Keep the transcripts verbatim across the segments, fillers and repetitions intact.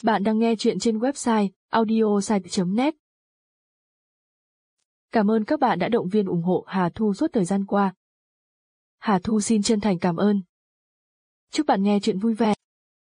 Bạn đang nghe chuyện trên website audiosite chấm net. Cảm ơn các bạn đã động viên ủng hộ Hà Thu suốt thời gian qua. Hà Thu xin chân thành cảm ơn. Chúc bạn nghe chuyện vui vẻ.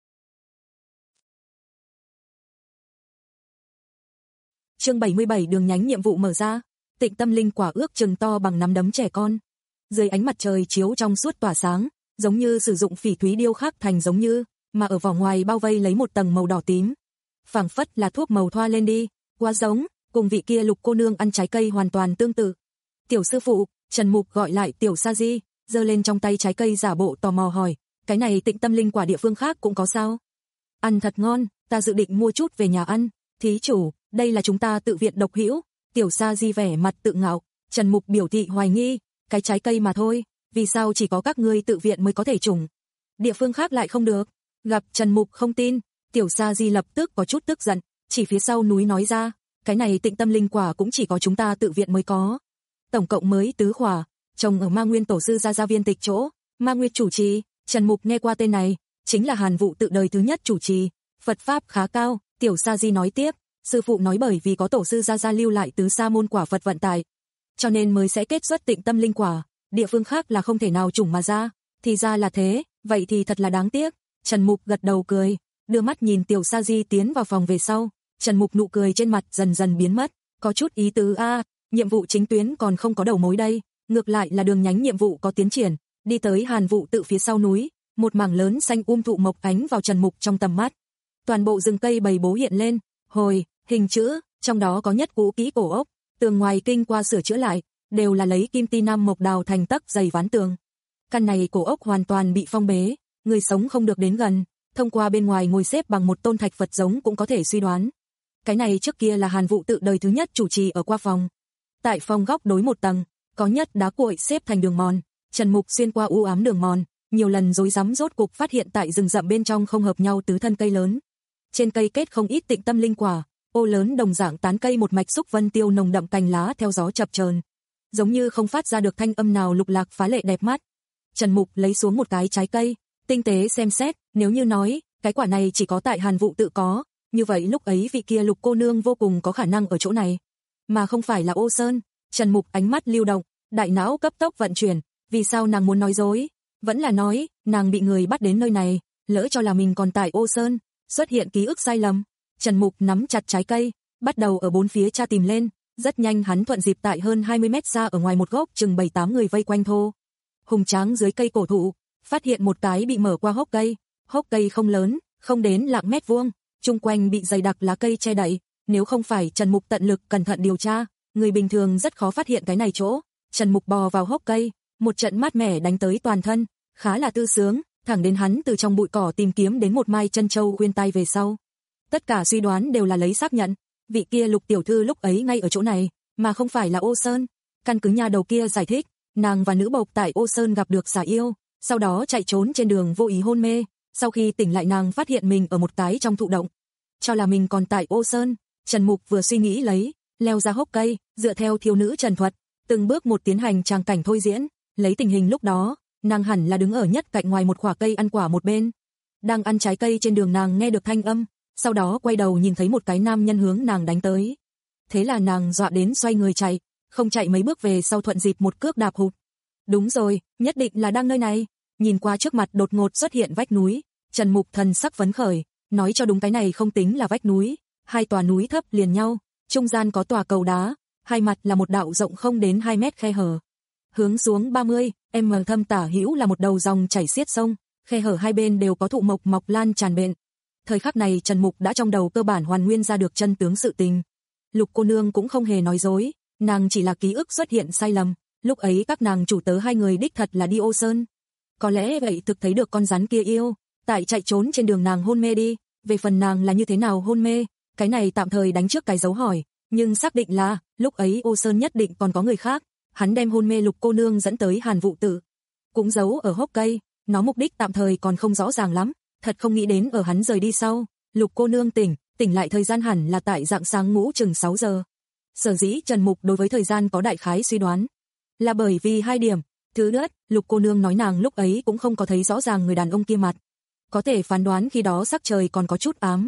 Chương bảy mươi bảy, đường nhánh nhiệm vụ mở ra. Tịnh tâm linh quả ước chừng to bằng nắm đấm trẻ con. Dưới ánh mặt trời chiếu trong suốt tỏa sáng, giống như sử dụng phỉ thúy điêu khắc thành giống như, mà ở vỏ ngoài bao vây lấy một tầng màu đỏ tím. Phảng phất là thuốc màu thoa lên đi, quá giống, cùng vị kia Lục cô nương ăn trái cây hoàn toàn tương tự. Tiểu sư phụ, Trần Mục gọi lại Tiểu Sa Di, giơ lên trong tay trái cây giả bộ tò mò hỏi, cái này tịnh tâm linh quả địa phương khác cũng có sao? Ăn thật ngon, ta dự định mua chút về nhà ăn. Thí chủ, đây là chúng ta tự viện độc hữu. Tiểu Sa Di vẻ mặt tự ngạo. Trần Mục biểu thị hoài nghi, cái trái cây mà thôi, vì sao chỉ có các ngươi tự viện mới có thể trùng, địa phương khác lại không được? Gặp Trần Mục không tin, Tiểu Sa Di lập tức có chút tức giận, chỉ phía sau núi nói ra, cái này tịnh tâm linh quả cũng chỉ có chúng ta tự viện mới có. Tổng cộng mới tứ khỏa, trồng ở Ma Nguyên tổ sư gia gia viên tịch chỗ, Ma Nguyên chủ trì. Trần Mục nghe qua tên này, chính là Hàn Vụ tự đời thứ nhất chủ trì, Phật pháp khá cao. Tiểu Sa Di nói tiếp, sư phụ nói bởi vì có tổ sư gia gia lưu lại tứ sa môn quả Phật vận tải, cho nên mới sẽ kết xuất tịnh tâm linh quả, địa phương khác là không thể nào trùng mà ra. Thì ra là thế, vậy thì thật là đáng tiếc. Trần Mục gật đầu cười, đưa mắt nhìn Tiểu Sa Di tiến vào phòng về sau. Trần Mục nụ cười trên mặt dần dần biến mất, có chút ý tứ a, à, nhiệm vụ chính tuyến còn không có đầu mối đây, ngược lại là đường nhánh nhiệm vụ có tiến triển. Đi tới Hàn Vụ tự phía sau núi, một mảng lớn xanh um thụ mộc ánh vào Trần Mục trong tầm mắt. Toàn bộ rừng cây bầy bố hiện lên, hồi, hình chữ, trong đó có nhất cũ kỹ cổ ốc, tường ngoài kinh qua sửa chữa lại, đều là lấy kim ti nam mộc đào thành tấc dày ván tường. Căn này cổ ốc hoàn toàn bị phong bế, người sống không được đến gần, thông qua bên ngoài ngồi xếp bằng một tôn thạch Phật giống cũng có thể suy đoán. Cái này trước kia là Hàn Vụ tự đời thứ nhất chủ trì ở qua phòng. Tại phòng góc đối một tầng, có nhất đá cuội xếp thành đường mòn, Trần Mục xuyên qua u ám đường mòn, nhiều lần rối rắm rốt cục phát hiện tại rừng rậm bên trong không hợp nhau tứ thân cây lớn. Trên cây kết không ít tịnh tâm linh quả, ô lớn đồng dạng tán cây một mạch xúc vân tiêu nồng đậm cành lá theo gió chập chờn, giống như không phát ra được thanh âm nào, lục lạc phá lệ đẹp mắt. Trần Mục lấy xuống một cái trái cây, tinh tế xem xét, nếu như nói, cái quả này chỉ có tại Hàn Vụ tự có, như vậy lúc ấy vị kia Lục cô nương vô cùng có khả năng ở chỗ này, mà không phải là Ô Sơn. Trần Mục ánh mắt lưu động, đại não cấp tốc vận chuyển, vì sao nàng muốn nói dối? Vẫn là nói, nàng bị người bắt đến nơi này, lỡ cho là mình còn tại Ô Sơn, xuất hiện ký ức sai lầm. Trần Mục nắm chặt trái cây, bắt đầu ở bốn phía tra tìm lên, rất nhanh hắn thuận dịp tại hơn hai mươi mét xa ở ngoài một gốc chừng bảy tám người vây quanh thô hùng tráng dưới cây cổ thụ, phát hiện một cái bị mở qua hốc cây. Hốc cây không lớn, không đến lạng mét vuông, chung quanh bị dày đặc lá cây che đậy, nếu không phải Trần Mục tận lực cẩn thận điều tra, người bình thường rất khó phát hiện cái này chỗ. Trần Mục bò vào hốc cây, một trận mát mẻ đánh tới toàn thân, khá là tư sướng, thẳng đến hắn từ trong bụi cỏ tìm kiếm đến một mai chân châu khuyên tai về sau. Tất cả suy đoán đều là lấy xác nhận, vị kia Lục tiểu thư lúc ấy ngay ở chỗ này, mà không phải là Ô Sơn. Căn cứ nhà đầu kia giải thích, nàng và nữ bộc tại Ô Sơn gặp được xà yêu, sau đó chạy trốn trên đường vô ý hôn mê, sau khi tỉnh lại nàng phát hiện mình ở một cái trong thụ động, cho là mình còn tại Ô Sơn. Trần Mục vừa suy nghĩ lấy, leo ra hốc cây, dựa theo thiếu nữ trần thuật, từng bước một tiến hành tràng cảnh thôi diễn, lấy tình hình lúc đó, nàng hẳn là đứng ở nhất cạnh ngoài một khỏa cây ăn quả một bên, đang ăn trái cây. Trên đường nàng nghe được thanh âm, sau đó quay đầu nhìn thấy một cái nam nhân hướng nàng đánh tới. Thế là nàng dọa đến xoay người chạy, không chạy mấy bước về sau thuận dịp một cước đạp hụt. Đúng rồi, nhất định là đang nơi này. Nhìn qua trước mặt đột ngột xuất hiện vách núi, Trần Mục thần sắc phấn khởi, nói cho đúng cái này không tính là vách núi, hai tòa núi thấp liền nhau, trung gian có tòa cầu đá, hai mặt là một đạo rộng không đến hai mét khe hở. Hướng xuống ba mươi mét thâm tả hữu là một đầu dòng chảy xiết sông, khe hở hai bên đều có thụ mộc mọc lan tràn bện. Thời khắc này Trần Mục đã trong đầu cơ bản hoàn nguyên ra được chân tướng sự tình. Lục cô nương cũng không hề nói dối, nàng chỉ là ký ức xuất hiện sai lầm, lúc ấy các nàng chủ tớ hai người đích thật là đi Ô Sơn. Có lẽ vậy thực thấy được con rắn kia yêu, tại chạy trốn trên đường nàng hôn mê đi, về phần nàng là như thế nào hôn mê, cái này tạm thời đánh trước cái dấu hỏi, nhưng xác định là, lúc ấy Ô Sơn nhất định còn có người khác, hắn đem hôn mê Lục cô nương dẫn tới Hàn Vụ tự, cũng giấu ở hốc cây, nó mục đích tạm thời còn không rõ ràng lắm, thật không nghĩ đến ở hắn rời đi sau, Lục cô nương tỉnh, tỉnh lại thời gian hẳn là tại rạng sáng ngũ chừng sáu giờ. Sở dĩ Trần Mục đối với thời gian có đại khái suy đoán, là bởi vì hai điểm. Thứ nhất, Lục cô nương nói nàng lúc ấy cũng không có thấy rõ ràng người đàn ông kia mặt, có thể phán đoán khi đó sắc trời còn có chút ám.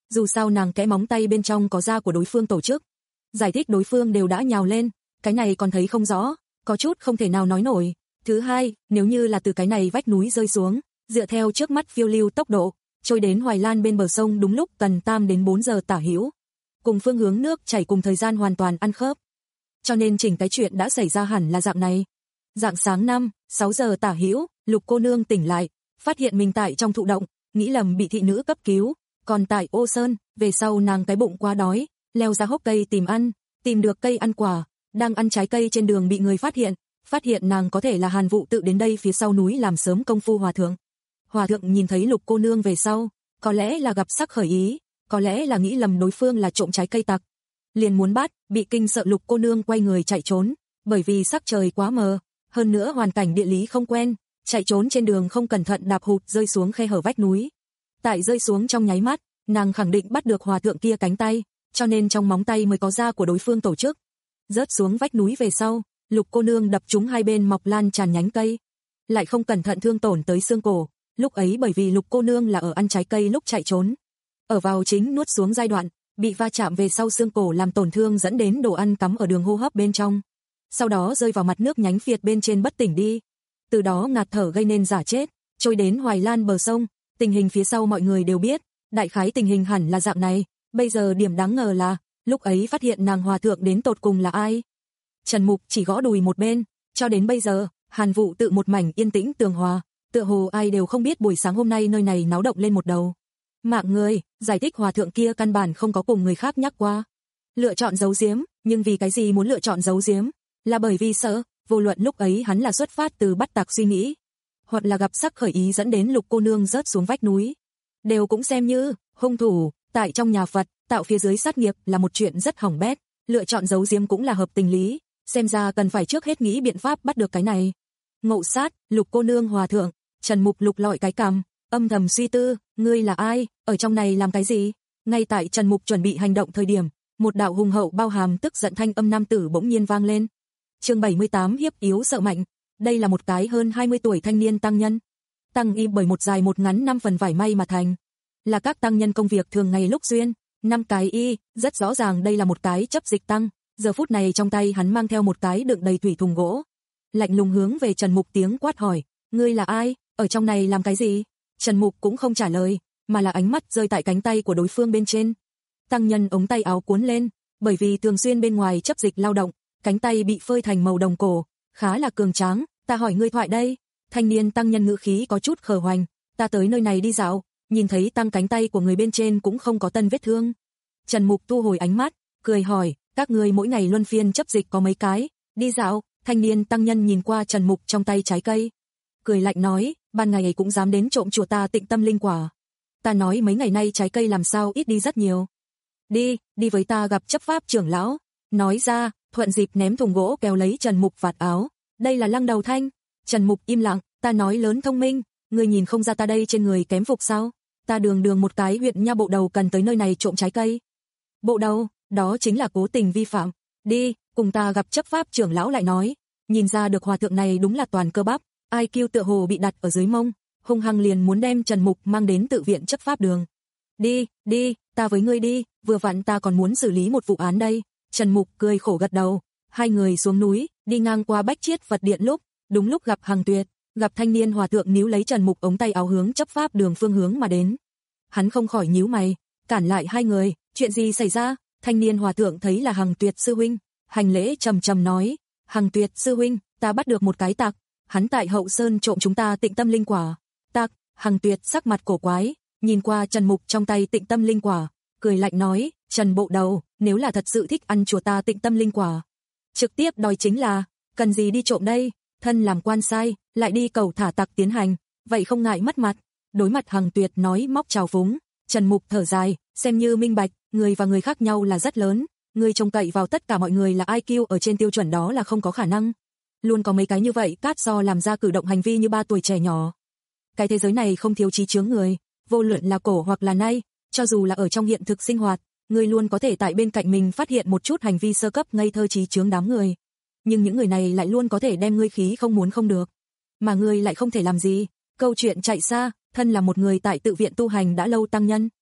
dù sao nàng kẽ móng tay bên trong có da của đối phương tổ chức. Giải thích đối phương đều đã nhào lên, cái này còn thấy không rõ, có chút không thể nào nói nổi. Thứ hai, nếu như là từ cái này vách núi rơi xuống, dựa theo trước mắt phiêu lưu tốc độ, trôi đến Hoài Lan bên bờ sông đúng lúc cần tam đến bốn giờ tả hữu. Cùng phương hướng nước chảy cùng thời gian hoàn toàn ăn khớp. Cho nên chỉnh cái chuyện đã xảy ra hẳn là dạng này. Dạng sáng năm, sáu giờ tả hữu, Lục cô nương tỉnh lại, phát hiện mình tại trong thụ động, nghĩ lầm bị thị nữ cấp cứu, còn tại Ô Sơn, về sau nàng cái bụng quá đói, leo ra hốc cây tìm ăn, tìm được cây ăn quả, đang ăn trái cây trên đường bị người phát hiện, phát hiện nàng có thể là Hàn Vụ tự đến đây phía sau núi làm sớm công phu hòa thượng. Hòa thượng nhìn thấy Lục cô nương về sau, có lẽ là gặp sắc khởi ý, có lẽ là nghĩ lầm đối phương là trộm trái cây tặc, liền muốn bắt, bị kinh sợ Lục cô nương quay người chạy trốn, bởi vì sắc trời quá mờ, hơn nữa hoàn cảnh địa lý không quen, chạy trốn trên đường không cẩn thận đạp hụt rơi xuống khe hở vách núi. Tại rơi xuống trong nháy mắt, nàng khẳng định bắt được hòa thượng kia cánh tay, cho nên trong móng tay mới có da của đối phương tổ chức. Rớt xuống vách núi về sau, Lục cô nương đập trúng hai bên mọc lan tràn nhánh cây, lại không cẩn thận thương tổn tới xương cổ, lúc ấy bởi vì Lục cô nương là ở ăn trái cây lúc chạy trốn, ở vào chính nuốt xuống giai đoạn, bị va chạm về sau xương cổ làm tổn thương dẫn đến đồ ăn cắm ở đường hô hấp bên trong, sau đó rơi vào mặt nước nhánh phiệt bên trên bất tỉnh đi, từ đó ngạt thở gây nên giả chết, trôi đến Hoài Lan bờ sông. Tình hình phía sau mọi người đều biết, đại khái tình hình hẳn là dạng này, bây giờ điểm đáng ngờ là, lúc ấy phát hiện nàng hòa thượng đến tột cùng là ai. Trần Mục chỉ gõ đùi một bên, cho đến bây giờ, Hàn Vụ tự một mảnh yên tĩnh tường hòa, tựa hồ ai đều không biết buổi sáng hôm nay nơi này náo động lên một đầu. Mạng người, giải thích hòa thượng kia căn bản không có cùng người khác nhắc qua. Lựa chọn giấu giếm, nhưng vì cái gì muốn lựa chọn giấu giếm? Là bởi vì sợ, vô luận lúc ấy hắn là xuất phát từ bắt tặc suy nghĩ, hoặc là gặp sắc khởi ý dẫn đến Lục cô nương rớt xuống vách núi. Đều cũng xem như, hung thủ, tại trong nhà Phật, tạo phía dưới sát nghiệp là một chuyện rất hỏng bét, lựa chọn giấu giếm cũng là hợp tình lý, xem ra cần phải trước hết nghĩ biện pháp bắt được cái này. Ngộ sát, Lục cô nương hòa thượng, Trần Mục lục lọi cái cằm, âm thầm suy tư, ngươi là ai, ở trong này làm cái gì? Ngay tại Trần Mục chuẩn bị hành động thời điểm, một đạo hùng hậu bao hàm tức giận thanh âm nam tử bỗng nhiên vang lên. Chương bảy mươi tám hiếp yếu sợ mạnh. Đây là một cái hơn hai mươi tuổi thanh niên tăng nhân. Tăng y bởi một dài một ngắn năm phần vải may mà thành. Là các tăng nhân công việc thường ngày lúc duyên, năm cái y, rất rõ ràng đây là một cái chấp dịch tăng, giờ phút này trong tay hắn mang theo một cái đựng đầy thủy thùng gỗ. Lạnh lùng hướng về Trần Mục tiếng quát hỏi, ngươi là ai, ở trong này làm cái gì? Trần Mục cũng không trả lời, mà là ánh mắt rơi tại cánh tay của đối phương bên trên. Tăng nhân ống tay áo cuốn lên, bởi vì thường xuyên bên ngoài chấp dịch lao động, cánh tay bị phơi thành màu đồng cổ, khá là cường tráng, ta hỏi ngươi thoại đây. Thanh niên tăng nhân ngữ khí có chút khờ hoành, ta tới nơi này đi dạo, nhìn thấy tăng cánh tay của người bên trên cũng không có tân vết thương. Trần Mục thu hồi ánh mắt, cười hỏi, các ngươi mỗi ngày luân phiên chấp dịch có mấy cái, đi dạo. Thanh niên tăng nhân nhìn qua Trần Mục trong tay trái cây, cười lạnh nói, ban ngày cũng dám đến trộm chùa ta Tịnh Tâm Linh quả. Ta nói mấy ngày nay trái cây làm sao ít đi rất nhiều. Đi, đi với ta gặp chấp pháp trưởng lão. Nói ra, thuận dịp ném thùng gỗ kéo lấy Trần Mục vạt áo. Đây là Lăng Đầu Thanh. Trần Mục im lặng, ta nói lớn thông minh, ngươi nhìn không ra ta đây trên người kém phục sao? Ta đường đường một cái huyện nha bộ đầu cần tới nơi này trộm trái cây. Bộ đầu, đó chính là cố tình vi phạm. Đi, cùng ta gặp chấp pháp trưởng lão lại nói. Nhìn ra được hòa thượng này đúng là toàn cơ bắp, i kiu tựa hồ bị đặt ở dưới mông, hung hăng liền muốn đem Trần Mục mang đến tự viện chấp pháp đường. Đi, đi, ta với ngươi đi, vừa vặn ta còn muốn xử lý một vụ án đây. Trần Mục cười khổ gật đầu, hai người xuống núi, đi ngang qua Bách Chiết Phật điện lúc, đúng lúc gặp Hằng Tuyệt, gặp thanh niên hòa thượng níu lấy Trần Mục ống tay áo hướng chấp pháp đường phương hướng mà đến. Hắn không khỏi nhíu mày, cản lại hai người, chuyện gì xảy ra? Thanh niên hòa thượng thấy là Hằng Tuyệt sư huynh, hành lễ trầm trầm nói, Hằng Tuyệt sư huynh, ta bắt được một cái tặc, hắn tại Hậu Sơn trộm chúng ta Tịnh Tâm Linh quả. Tặc? Hằng Tuyệt sắc mặt cổ quái, nhìn qua Trần Mục trong tay Tịnh Tâm Linh quả, cười lạnh nói, Trần bộ đầu, nếu là thật sự thích ăn chùa ta Tịnh Tâm Linh quả, trực tiếp đòi chính là, cần gì đi trộm đây, thân làm quan sai, lại đi cầu thả tặc tiến hành, vậy không ngại mất mặt. Đối mặt Hằng Tuyệt nói móc trào phúng, Trần Mục thở dài, xem như minh bạch, người và người khác nhau là rất lớn, người trông cậy vào tất cả mọi người là i kiu ở trên tiêu chuẩn đó là không có khả năng. Luôn có mấy cái như vậy cát do làm ra cử động hành vi như ba tuổi trẻ nhỏ. Cái thế giới này không thiếu trí chướng người, vô luận là cổ hoặc là nay, cho dù là ở trong hiện thực sinh hoạt, người luôn có thể tại bên cạnh mình phát hiện một chút hành vi sơ cấp ngây thơ trí chướng đám người. Nhưng những người này lại luôn có thể đem ngươi khí không muốn không được, mà ngươi lại không thể làm gì. Câu chuyện chạy xa, thân là một người tại tự viện tu hành đã lâu tăng nhân,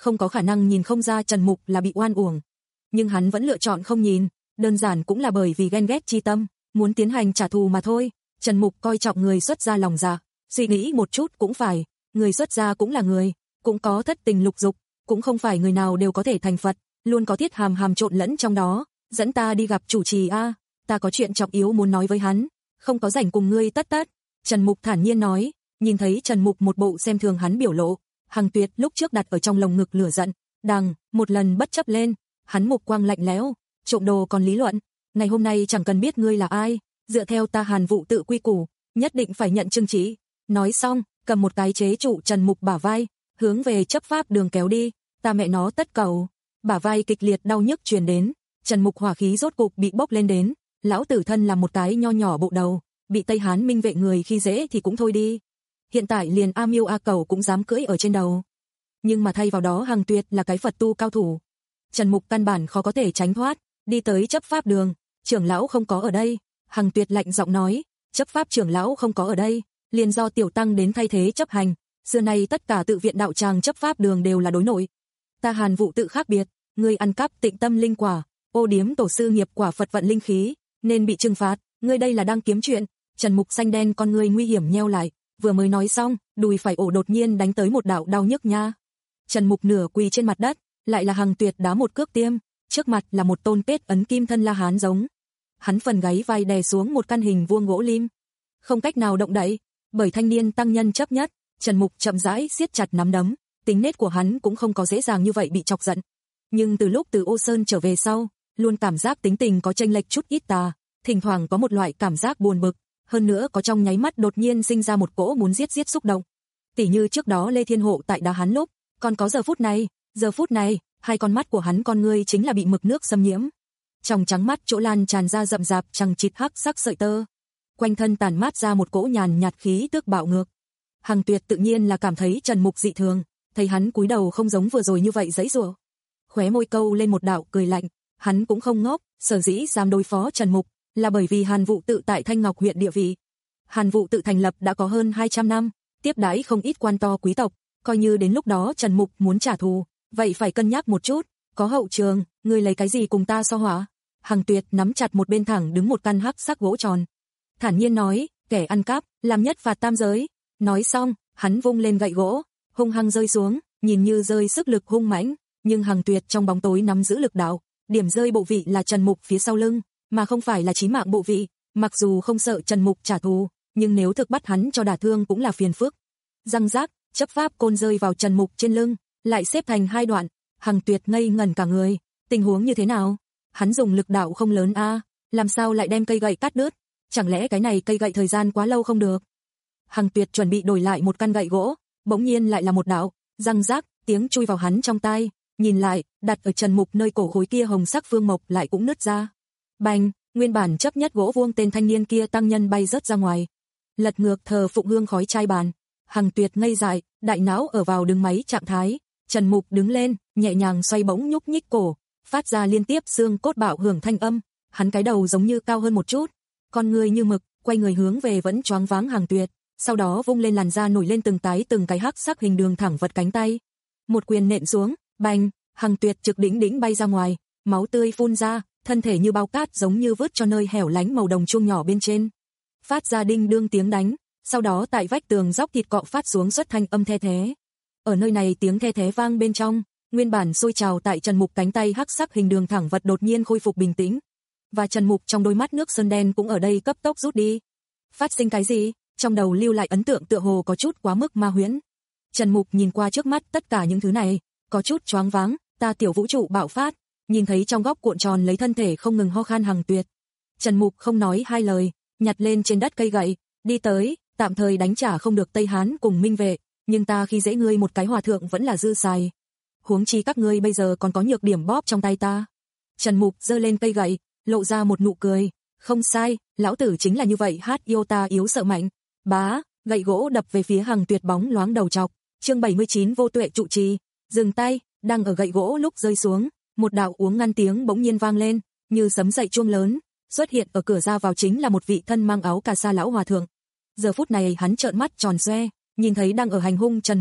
không có khả năng nhìn không ra Trần Mục là bị oan uổng. Nhưng hắn vẫn lựa chọn không nhìn, đơn giản cũng là bởi vì ghen ghét chi tâm, muốn tiến hành trả thù mà thôi. Trần Mục coi trọng người xuất gia lòng dạ, suy nghĩ một chút cũng phải, người xuất gia cũng là người, cũng có thất tình lục dục, cũng không phải người nào đều có thể thành Phật, luôn có thiết hàm hàm trộn lẫn trong đó. Dẫn ta đi gặp chủ trì a, ta có chuyện trọng yếu muốn nói với hắn, không có rảnh cùng ngươi tất tất. Trần Mục thản nhiên nói, nhìn thấy Trần Mục một bộ xem thường hắn biểu lộ, Hằng Tuyệt lúc trước đặt ở trong lồng ngực lửa giận, đằng, một lần bất chấp lên, hắn mục quang lạnh lẽo, trộm đồ còn lý luận, ngày hôm nay chẳng cần biết ngươi là ai, dựa theo ta Hàn Vụ tự quy củ, nhất định phải nhận chương chỉ. Nói xong, cầm một cái chế trụ Trần Mục bả vai, hướng về chấp pháp đường kéo đi, ta mẹ nó tất cầu, bả vai kịch liệt đau nhức truyền đến, Trần Mục hỏa khí rốt cục bị bốc lên đến, lão tử thân là một cái nho nhỏ bộ đầu, bị Tây Hán Minh vệ người khi dễ thì cũng thôi đi. Hiện tại liền A Miêu A Cầu cũng dám cưỡi ở trên đầu. Nhưng mà thay vào đó Hằng Tuyệt là cái Phật tu cao thủ. Trần Mục căn bản khó có thể tránh thoát, đi tới chấp pháp đường, trưởng lão không có ở đây. Hằng Tuyệt lạnh giọng nói, chấp pháp trưởng lão không có ở đây, liền do tiểu tăng đến thay thế chấp hành. Xưa nay tất cả tự viện đạo tràng chấp pháp đường đều là đối nội. Ta Hàn Vụ tự khác biệt, ngươi ăn cắp Tịnh Tâm linh quả, ô điếm tổ sư nghiệp quả Phật vận linh khí, nên bị trừng phạt, ngươi đây là đang kiếm chuyện. Trần Mục xanh đen con ngươi nguy hiểm nheo lại, vừa mới nói xong, đùi phải ổ đột nhiên đánh tới một đạo đau nhức nha. Trần Mục nửa quỳ trên mặt đất, lại là Hằng Tuyệt đá một cước tiêm, trước mặt là một tôn kết ấn kim thân La Hán giống. Hắn phần gáy vai đè xuống một căn hình vuông gỗ lim, không cách nào động đậy, bởi thanh niên tăng nhân chấp nhất. Trần Mục chậm rãi siết chặt nắm đấm, tính nết của hắn cũng không có dễ dàng như vậy bị chọc giận. Nhưng từ lúc từ Ô Sơn trở về sau, luôn cảm giác tính tình có chênh lệch chút ít tà, thỉnh thoảng có một loại cảm giác buồn bực, hơn nữa có trong nháy mắt đột nhiên sinh ra một cỗ muốn giết giết xúc động. Tỉ như trước đó Lê Thiên Hộ tại đá hắn lúc, còn có giờ phút này, giờ phút này, hai con mắt của hắn con ngươi chính là bị mực nước xâm nhiễm. Trong trắng mắt chỗ lan tràn ra rậm rạp chằng chịt hắc sắc sợi tơ, quanh thân tản mát ra một cỗ nhàn nhạt khí tức bạo ngược. Hằng Tuyệt tự nhiên là cảm thấy Trần Mục dị thường, thấy hắn cúi đầu không giống vừa rồi như vậy giãy giụa, khóe môi câu lên một đạo cười lạnh, hắn cũng không ngốc, sở dĩ dám đối phó Trần Mục là bởi vì Hàn Vụ tự tại Thanh Ngọc huyện địa vị. Hàn Vụ tự thành lập đã có hơn hai trăm năm, tiếp đãi không ít quan to quý tộc, coi như đến lúc đó Trần Mục muốn trả thù, vậy phải cân nhắc một chút, có hậu trường, ngươi lấy cái gì cùng ta so hỏa? Hằng Tuyệt nắm chặt một bên thẳng đứng một căn hắc sắc gỗ tròn, thản nhiên nói, kẻ ăn cắp, làm nhất phạt tam giới. Nói xong, hắn vung lên gậy gỗ, hung hăng rơi xuống, nhìn như rơi sức lực hung mãnh, nhưng Hằng Tuyệt trong bóng tối nắm giữ lực đạo, điểm rơi bộ vị là Trần Mục phía sau lưng, mà không phải là chí mạng bộ vị. Mặc dù không sợ Trần Mục trả thù, nhưng nếu thực bắt hắn cho đả thương cũng là phiền phức. Răng rác, chấp pháp côn rơi vào Trần Mục trên lưng, lại xếp thành hai đoạn. Hằng Tuyệt ngây ngẩn cả người, tình huống như thế nào? Hắn dùng lực đạo không lớn a, à, làm sao lại đem cây gậy cắt đứt? Chẳng lẽ cái này cây gậy thời gian quá lâu không được? Hằng Tuyệt chuẩn bị đổi lại một căn gậy gỗ, bỗng nhiên lại là một đạo, răng rác, tiếng chui vào hắn trong tai, nhìn lại, đặt ở Trần Mục nơi cổ khối kia hồng sắc phương mộc lại cũng nứt ra. Bành, nguyên bản chấp nhất gỗ vuông tên thanh niên kia tăng nhân bay rớt ra ngoài. Lật ngược thờ phụng hương khói chai bàn. Hằng Tuyệt ngây dại, đại não ở vào đứng máy trạng thái. Trần Mục đứng lên, nhẹ nhàng xoay bỗng nhúc nhích cổ, phát ra liên tiếp xương cốt bạo hưởng thanh âm. Hắn cái đầu giống như cao hơn một chút, con người như mực, quay người hướng về vẫn choáng váng Hằng Tuyệt, sau đó vung lên làn da nổi lên từng tái từng cái hắc sắc hình đường thẳng vật cánh tay. Một quyền nện xuống, bành, Hằng Tuyệt trực đỉnh đỉnh bay ra ngoài, máu tươi phun ra, thân thể như bao cát giống như vứt cho nơi hẻo lánh màu đồng chuông nhỏ bên trên. Phát ra đinh đương tiếng đánh, sau đó tại vách tường dốc thịt cọ phát xuống xuất thanh âm the thế. Ở nơi này tiếng the thế vang bên trong, nguyên bản sôi trào tại Trần Mục cánh tay hắc sắc hình đường thẳng vật đột nhiên khôi phục bình tĩnh. Và Trần Mục trong đôi mắt nước sơn đen cũng ở đây cấp tốc rút đi. Phát sinh cái gì? Trong đầu lưu lại ấn tượng tựa hồ có chút quá mức ma huyễn. Trần Mục nhìn qua trước mắt tất cả những thứ này, có chút choáng váng, ta tiểu vũ trụ bạo phát, nhìn thấy trong góc cuộn tròn lấy thân thể không ngừng ho khan Hằng Tuyệt. Trần Mục không nói hai lời, nhặt lên trên đất cây gậy, đi tới, tạm thời đánh trả không được Tây Hán cùng Minh vệ, nhưng ta khi dễ ngươi một cái hòa thượng vẫn là dư xài. Huống chi các ngươi bây giờ còn có nhược điểm bóp trong tay ta. Trần Mục giơ lên cây gậy, lộ ra một nụ cười, không sai, lão tử chính là như vậy, hát yêu ta yếu sợ mạnh. Bá, gậy gỗ đập về phía Hằng Tuyệt bóng loáng đầu chọc. Chương bảy mươi chín vô tuệ trụ trì, dừng tay, đang ở gậy gỗ lúc rơi xuống, một đạo uống ngăn tiếng bỗng nhiên vang lên, như sấm dậy chuông lớn, xuất hiện ở cửa ra vào chính là một vị thân mang áo cà sa lão hòa thượng. Giờ phút này hắn trợn mắt tròn xoe, nhìn thấy đang ở hành hung Trần Mục,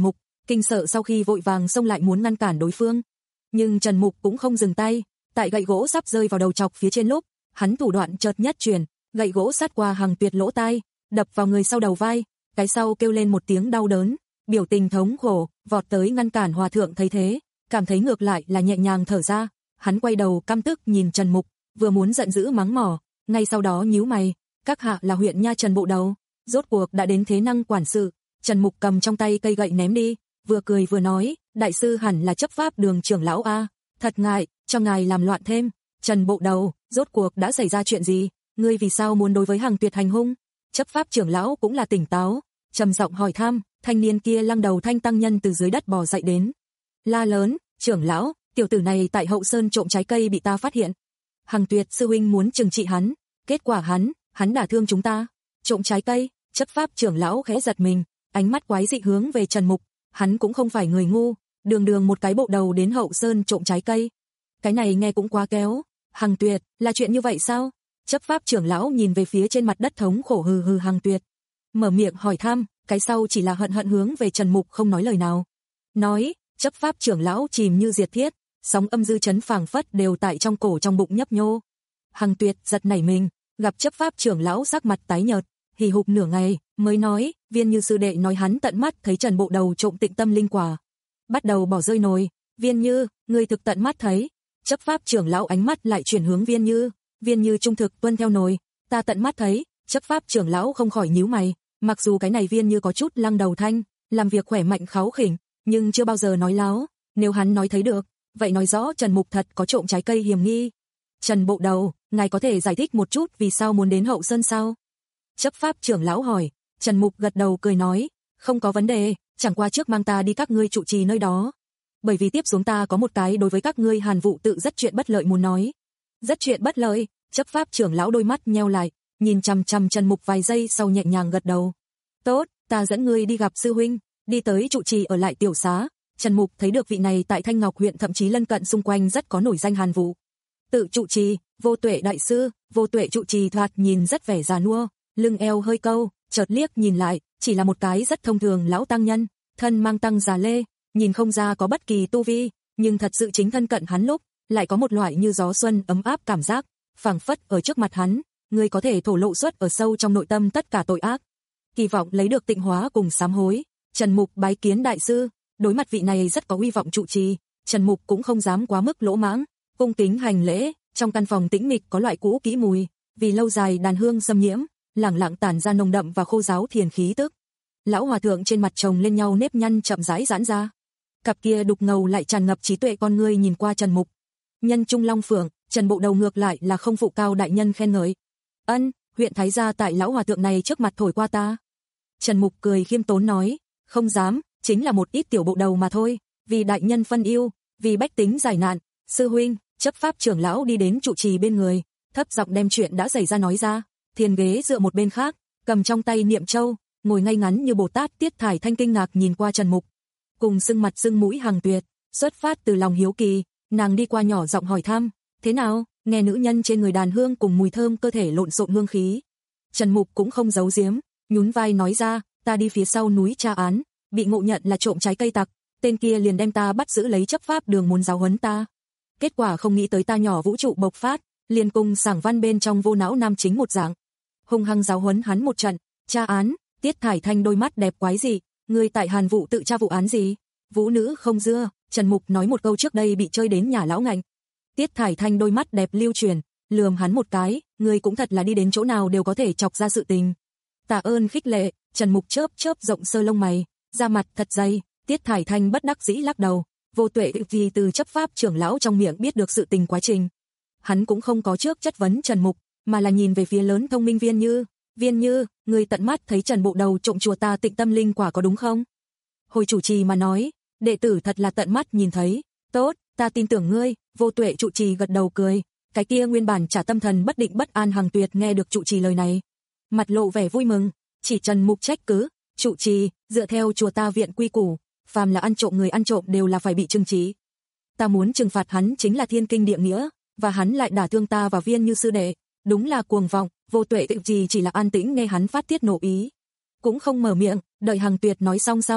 kinh sợ sau khi vội vàng xông lại muốn ngăn cản đối phương. Nhưng Trần Mục cũng không dừng tay, tại gậy gỗ sắp rơi vào đầu chọc phía trên lúc, hắn thủ đoạn chợt nhất chuyển, gậy gỗ sát qua Hằng Tuyệt lỗ tai, đập vào người sau đầu vai, cái sau kêu lên một tiếng đau đớn, biểu tình thống khổ, vọt tới ngăn cản hòa thượng thấy thế, cảm thấy ngược lại là nhẹ nhàng thở ra, hắn quay đầu căm tức nhìn Trần Mục, vừa muốn giận dữ mắng mỏ, ngay sau đó nhíu mày, các hạ là huyện nha Trần Bộ Đầu, rốt cuộc đã đến thế năng quản sự. Trần Mục cầm trong tay cây gậy ném đi, vừa cười vừa nói, đại sư hẳn là chấp pháp đường trưởng lão a, thật ngại, cho ngài làm loạn thêm. Trần Bộ Đầu, rốt cuộc đã xảy ra chuyện gì, ngươi vì sao muốn đối với Hằng Tuyệt hành hung? Chấp pháp trưởng lão cũng là tỉnh táo, trầm giọng hỏi thăm, thanh niên kia lăng đầu thanh tăng nhân từ dưới đất bò dậy đến, la lớn, trưởng lão, tiểu tử này tại Hậu Sơn trộm trái cây bị ta phát hiện. Hằng Tuyệt sư huynh muốn trừng trị hắn, kết quả hắn, hắn đả thương chúng ta. Trộm trái cây, chấp pháp trưởng lão khẽ giật mình, ánh mắt quái dị hướng về Trần Mục, hắn cũng không phải người ngu, đường đường một cái bộ đầu đến Hậu Sơn trộm trái cây. Cái này nghe cũng quá kéo. Hằng Tuyệt, là chuyện như vậy sao? Chấp pháp trưởng lão nhìn về phía trên mặt đất thống khổ hừ hừ Hằng Tuyệt, mở miệng hỏi thăm, cái sau chỉ là hận hận hướng về Trần Mục không nói lời nào. Nói, chấp pháp trưởng lão chìm như diệt thiết, sóng âm dư chấn phảng phất đều tại trong cổ trong bụng nhấp nhô. Hằng Tuyệt giật nảy mình, gặp chấp pháp trưởng lão sắc mặt tái nhợt, hì hục nửa ngày, mới nói, Viên Như sư đệ nói hắn tận mắt thấy Trần Bộ Đầu trộm Tịnh Tâm linh quả, bắt đầu bỏ rơi nồi. Viên Như, ngươi thực tận mắt thấy? Chấp pháp trưởng lão ánh mắt lại chuyển hướng Viên Như, Viên Như trung thực tuân theo nồi, ta tận mắt thấy. Chấp pháp trưởng lão không khỏi nhíu mày, mặc dù cái này Viên Như có chút lăng đầu thanh, làm việc khỏe mạnh kháu khỉnh, nhưng chưa bao giờ nói láo, nếu hắn nói thấy được, vậy nói rõ Trần Mục thật có trộm trái cây hiểm nghi. Trần Bộ Đầu, ngài có thể giải thích một chút vì sao muốn đến Hậu Sơn sao? Chấp pháp trưởng lão hỏi. Trần Mục gật đầu cười nói, không có vấn đề, chẳng qua trước mang ta đi các ngươi trụ trì nơi đó. Bởi vì tiếp xuống ta có một cái đối với các ngươi Hàn Vụ tự rất chuyện bất lợi muốn nói. Rất chuyện bất lợi? Chấp pháp trưởng lão đôi mắt nheo lại, nhìn chằm chằm Trần Mục vài giây sau nhẹ nhàng gật đầu. Tốt, ta dẫn ngươi đi gặp sư huynh. Đi tới trụ trì ở lại tiểu xá, Trần Mục thấy được vị này tại Thanh Ngọc huyện thậm chí lân cận xung quanh rất có nổi danh Hàn Vụ tự trụ trì, Vô Tuệ đại sư. Vô Tuệ trụ trì thoạt nhìn rất vẻ già nua, lưng eo hơi câu, chợt liếc nhìn lại, chỉ là một cái rất thông thường lão tăng nhân, thân mang tăng già lê, nhìn không ra có bất kỳ tu vi, nhưng thật sự chính thân cận hắn lúc, lại có một loại như gió xuân ấm áp cảm giác, phảng phất ở trước mặt hắn, người có thể thổ lộ xuất ở sâu trong nội tâm tất cả tội ác, kỳ vọng lấy được tịnh hóa cùng sám hối. Trần Mục bái kiến đại sư. Đối mặt vị này rất có uy vọng trụ trì, Trần Mục cũng không dám quá mức lỗ mãng, cung kính hành lễ. Trong căn phòng tĩnh mịch có loại cũ kỹ mùi, vì lâu dài đàn hương xâm nhiễm, lẳng lặng tản ra nồng đậm và khô ráo thiền khí tức. Lão hòa thượng trên mặt chồng lên nhau nếp nhăn chậm rãi giãn ra, cặp kia đục ngầu lại tràn ngập trí tuệ con ngươi nhìn qua Trần Mục. Nhân trung long phượng, Trần Bộ Đầu ngược lại là không phụ cao đại nhân khen ngợi. Ân, huyện thái gia tại lão hòa thượng này trước mặt thổi qua ta. Trần Mục cười khiêm tốn nói, không dám, chính là một ít tiểu bộ đầu mà thôi, vì đại nhân phân yêu, vì bách tính giải nạn. Sư huynh, chấp pháp trưởng lão đi đến trụ trì bên người, thấp giọng đem chuyện đã xảy ra nói ra. Thiền ghế dựa một bên khác, cầm trong tay niệm châu, ngồi ngay ngắn như Bồ Tát Tiết Thải Thanh kinh ngạc nhìn qua Trần Mục, cùng sưng mặt sưng mũi Hằng Tuyệt, xuất phát từ lòng hiếu kỳ, nàng đi qua nhỏ giọng hỏi thăm, thế nào, nghe nữ nhân trên người đàn hương cùng mùi thơm cơ thể lộn xộn hương khí. Trần Mục cũng không giấu giếm, nhún vai nói ra, ta đi phía sau núi tra án, bị ngộ nhận là trộm trái cây tặc, tên kia liền đem ta bắt giữ lấy chấp pháp đường muốn giáo huấn ta. Kết quả không nghĩ tới ta nhỏ vũ trụ bộc phát, liền cùng sảng văn bên trong vô não nam chính một dạng, hung hăng giáo huấn hắn một trận. Tra án? Tiết Thải Thanh đôi mắt đẹp quái gì, người tại Hàn Vụ tự tra vụ án gì? Vũ nữ không dưa. Trần Mục nói một câu trước đây bị chơi đến nhà lão ngạnh. Tiết Thải Thanh đôi mắt đẹp lưu truyền, lườm hắn một cái, người cũng thật là đi đến chỗ nào đều có thể chọc ra sự tình. Tạ ơn khích lệ. Trần Mục chớp chớp rộng sơ lông mày, da mặt thật dày. Tiết Thải Thanh bất đắc dĩ lắc đầu, Vô Tuệ vì từ chấp pháp trưởng lão trong miệng biết được sự tình quá trình. Hắn cũng không có trước chất vấn Trần Mục, mà là nhìn về phía lớn thông minh Viên Như. Viên Như, người tận mắt thấy Trần Bộ Đầu trộm chùa ta Tịnh Tâm linh quả có đúng không? Hồi chủ trì mà nói, đệ tử thật là tận mắt nhìn thấy. Tốt, ta tin tưởng ngươi. Vô Tuệ trụ trì gật đầu cười. Cái kia nguyên bản trả tâm thần bất định bất an Hằng Tuyệt nghe được trụ trì lời này, mặt lộ vẻ vui mừng, chỉ Trần Mục trách cứ, trụ trì, dựa theo chùa ta viện quy củ, phàm là ăn trộm người ăn trộm đều là phải bị trừng trị. Ta muốn trừng phạt hắn chính là thiên kinh địa nghĩa, và hắn lại đả thương ta và Viên Như sư đệ, đúng là cuồng vọng. Vô Tuệ tự trì chỉ là an tĩnh nghe hắn phát tiết nộ ý, cũng không mở miệng, đợi Hằng Tuyệt nói xong sau,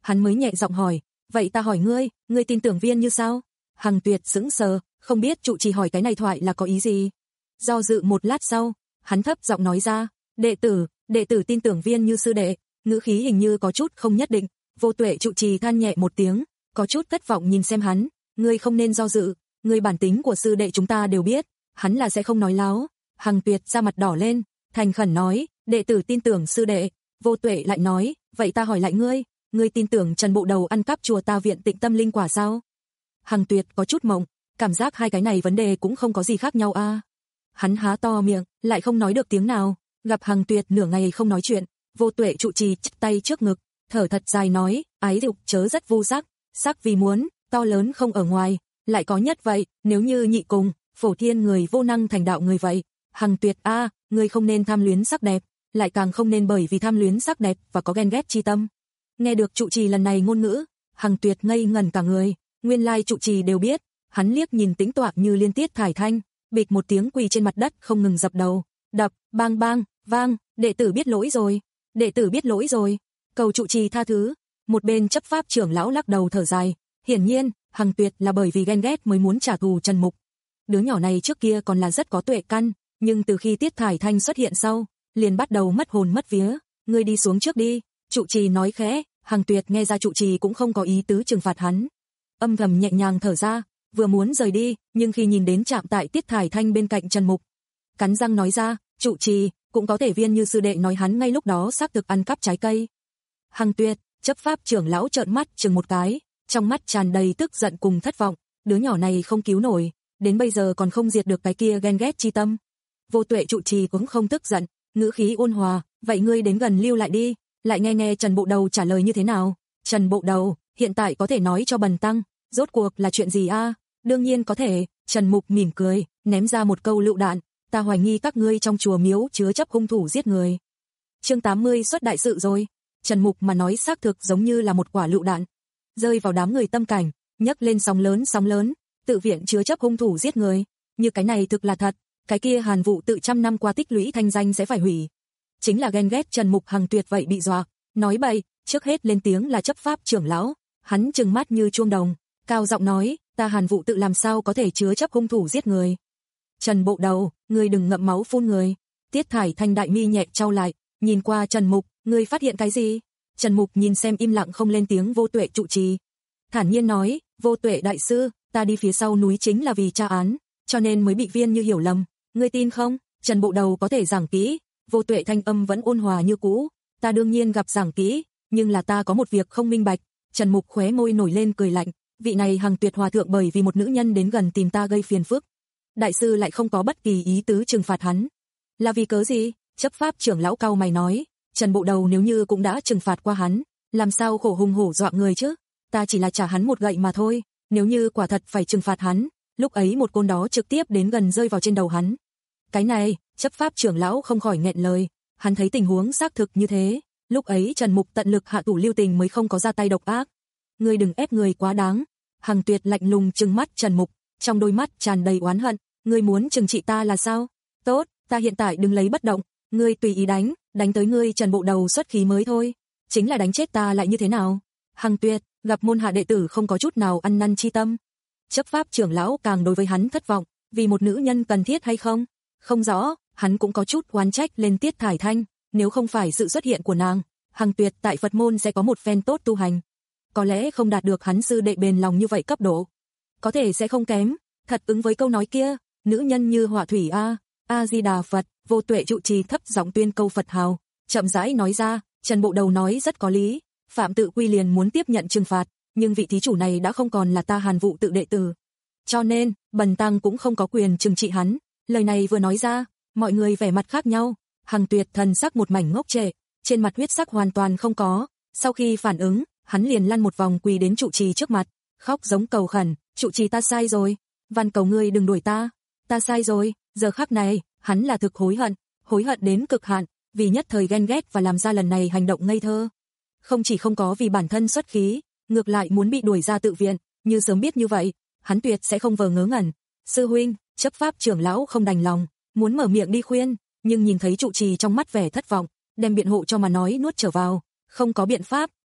hắn mới nhẹ giọng hỏi, vậy ta hỏi ngươi, ngươi tin tưởng Viên Như sao? Hằng Tuyệt sững sờ, không biết trụ trì hỏi cái này thoại là có ý gì. Do dự một lát sau, hắn thấp giọng nói ra, đệ tử, đệ tử tin tưởng Viên Như sư đệ, ngữ khí hình như có chút không nhất định. Vô Tuệ trụ trì than nhẹ một tiếng, có chút thất vọng nhìn xem hắn, ngươi không nên do dự, ngươi bản tính của sư đệ chúng ta đều biết, hắn là sẽ không nói láo. Hằng Tuyệt ra mặt đỏ lên, thành khẩn nói, đệ tử tin tưởng sư đệ. Vô Tuệ lại nói, vậy ta hỏi lại ngươi, ngươi tin tưởng Trần Bộ Đầu ăn cắp chùa ta viện Tịnh Tâm Linh Quả sao? Hằng Tuyệt có chút mộng, cảm giác hai cái này vấn đề cũng không có gì khác nhau a. À. Hắn há to miệng, lại không nói được tiếng nào, gặp Hằng Tuyệt nửa ngày không nói chuyện, Vô Tuệ trụ trì chắp tay trước ngực, thở thật dài nói, ái dục chớ rất vô sắc, sắc vì muốn, to lớn không ở ngoài, lại có nhất vậy, nếu như nhị cùng, phổ thiên người vô năng thành đạo người vậy. Hằng Tuyệt a, à, ngươi không nên tham luyến sắc đẹp, lại càng không nên bởi vì tham luyến sắc đẹp và có ghen ghét chi tâm. Nghe được trụ trì lần này ngôn ngữ, Hằng Tuyệt ngây ngẩn cả người, nguyên lai trụ trì đều biết, hắn liếc nhìn Tĩnh Tọa như liên tiết thải thanh, bịch một tiếng quỳ trên mặt đất không ngừng dập đầu, đập, bang bang, vang, đệ tử biết lỗi rồi, đệ tử biết lỗi rồi, cầu trụ trì tha thứ. Một bên chấp pháp trưởng lão lắc đầu thở dài, hiển nhiên, Hằng Tuyệt là bởi vì ghen ghét mới muốn trả thù Trần Mục. Đứa nhỏ này trước kia còn là rất có tuệ căn, nhưng từ khi Tiết Thải Thanh xuất hiện sau, liền bắt đầu mất hồn mất vía, ngươi đi xuống trước đi, trụ trì nói khẽ. Hằng Tuyệt nghe ra trụ trì cũng không có ý tứ trừng phạt hắn, âm thầm nhẹ nhàng thở ra, vừa muốn rời đi, nhưng khi nhìn đến chạm tại Tiết Thải Thanh bên cạnh Trần Mục, cắn răng nói ra, trụ trì, cũng có thể Viên Như sư đệ nói hắn ngay lúc đó xác thực ăn cắp trái cây. Hằng Tuyệt, chấp pháp trưởng lão trợn mắt chừng một cái, trong mắt tràn đầy tức giận cùng thất vọng, đứa nhỏ này không cứu nổi, đến bây giờ còn không diệt được cái kia ghen ghét chi tâm. Vô Tuệ trụ trì cũng không tức giận, ngữ khí ôn hòa, vậy ngươi đến gần lưu lại đi, lại nghe nghe Trần Bộ Đầu trả lời như thế nào. Trần Bộ Đầu, hiện tại có thể nói cho bần tăng, rốt cuộc là chuyện gì a? À? Đương nhiên có thể, Trần Mục mỉm cười, ném ra một câu lựu đạn, ta hoài nghi các ngươi trong chùa miếu chứa chấp hung thủ giết người. Chương tám mươi xuất đại sự rồi. Trần Mục mà nói xác thực giống như là một quả lựu đạn, rơi vào đám người tâm cảnh, nhấc lên sóng lớn sóng lớn, tự viện chứa chấp hung thủ giết người, như cái này thực là thật, cái kia Hàn Vụ tự trăm năm qua tích lũy thanh danh sẽ phải hủy. Chính là ghen ghét Trần Mục Hằng Tuyệt vậy bị dọa, nói bậy, trước hết lên tiếng là chấp pháp trưởng lão, hắn trừng mắt như chuông đồng, cao giọng nói, ta Hàn Vụ tự làm sao có thể chứa chấp hung thủ giết người. Trần Bộ Đầu, ngươi đừng ngậm máu phun người. Tiết Thải Thanh đại mi nhẹ trao lại, nhìn qua Trần Mục, ngươi phát hiện cái gì? Trần Mục nhìn xem im lặng không lên tiếng Vô Tuệ trụ trì, thản nhiên nói, Vô Tuệ đại sư, ta đi phía sau núi chính là vì tra án, cho nên mới bị Viên Như hiểu lầm, ngươi tin không? Trần Bộ Đầu có thể giảng kỹ. Vô Tuệ thanh âm vẫn ôn hòa như cũ, ta đương nhiên gặp giảng kỹ, nhưng là ta có một việc không minh bạch. Trần Mục khóe môi nổi lên cười lạnh, vị này Hằng Tuyệt hòa thượng bởi vì một nữ nhân đến gần tìm ta gây phiền phức, đại sư lại không có bất kỳ ý tứ trừng phạt hắn, là vì cớ gì? Chấp pháp trưởng lão cau mày nói, Trần Bộ Đầu nếu như cũng đã trừng phạt qua hắn, làm sao khổ hùng hổ dọa người chứ? Ta chỉ là trả hắn một gậy mà thôi, nếu như quả thật phải trừng phạt hắn, lúc ấy một côn đó trực tiếp đến gần rơi vào trên đầu hắn. Cái này, chấp pháp trưởng lão không khỏi nghẹn lời, hắn thấy tình huống xác thực như thế, lúc ấy Trần Mục tận lực hạ thủ lưu tình mới không có ra tay độc ác. Ngươi đừng ép người quá đáng. Hằng Tuyệt lạnh lùng trừng mắt Trần Mục, trong đôi mắt tràn đầy oán hận, ngươi muốn trừng trị ta là sao? Tốt, ta hiện tại đứng lấy bất động, ngươi tùy ý đánh, đánh tới ngươi Trần Bộ Đầu xuất khí mới thôi, chính là đánh chết ta lại như thế nào? Hằng Tuyệt, gặp môn hạ đệ tử không có chút nào ăn năn chi tâm. Chấp pháp trưởng lão càng đối với hắn thất vọng, vì một nữ nhân cần thiết hay không? Không rõ, hắn cũng có chút oán trách lên Tiết Thải Thanh, nếu không phải sự xuất hiện của nàng, Hằng Tuyệt tại Phật môn sẽ có một phen tốt tu hành. Có lẽ không đạt được hắn sư đệ bền lòng như vậy cấp độ, có thể sẽ không kém, thật ứng với câu nói kia, nữ nhân như hỏa thủy a, A Di Đà Phật. Vô Tuệ trụ trì thấp giọng tuyên câu Phật hào, chậm rãi nói ra, Trần Bộ Đầu nói rất có lý, phạm tự quy liền muốn tiếp nhận trừng phạt, nhưng vị thí chủ này đã không còn là ta Hàn Vụ tự đệ tử, cho nên bần tăng cũng không có quyền trừng trị hắn. Lời này vừa nói ra, mọi người vẻ mặt khác nhau, Hằng Tuyệt thần sắc một mảnh ngốc trệ, trên mặt huyết sắc hoàn toàn không có, sau khi phản ứng, hắn liền lăn một vòng quỳ đến trụ trì trước mặt, khóc giống cầu khẩn, trụ trì ta sai rồi, van cầu ngươi đừng đuổi ta, ta sai rồi. Giờ khắc này, hắn là thực hối hận, hối hận đến cực hạn, vì nhất thời ghen ghét và làm ra lần này hành động ngây thơ. Không chỉ không có vì bản thân xuất khí, ngược lại muốn bị đuổi ra tự viện, như sớm biết như vậy, hắn tuyệt sẽ không vờ ngớ ngẩn. Sư huynh, chấp pháp trưởng lão không đành lòng, muốn mở miệng đi khuyên, nhưng nhìn thấy trụ trì trong mắt vẻ thất vọng, đem biện hộ cho mà nói nuốt trở vào, không có biện pháp,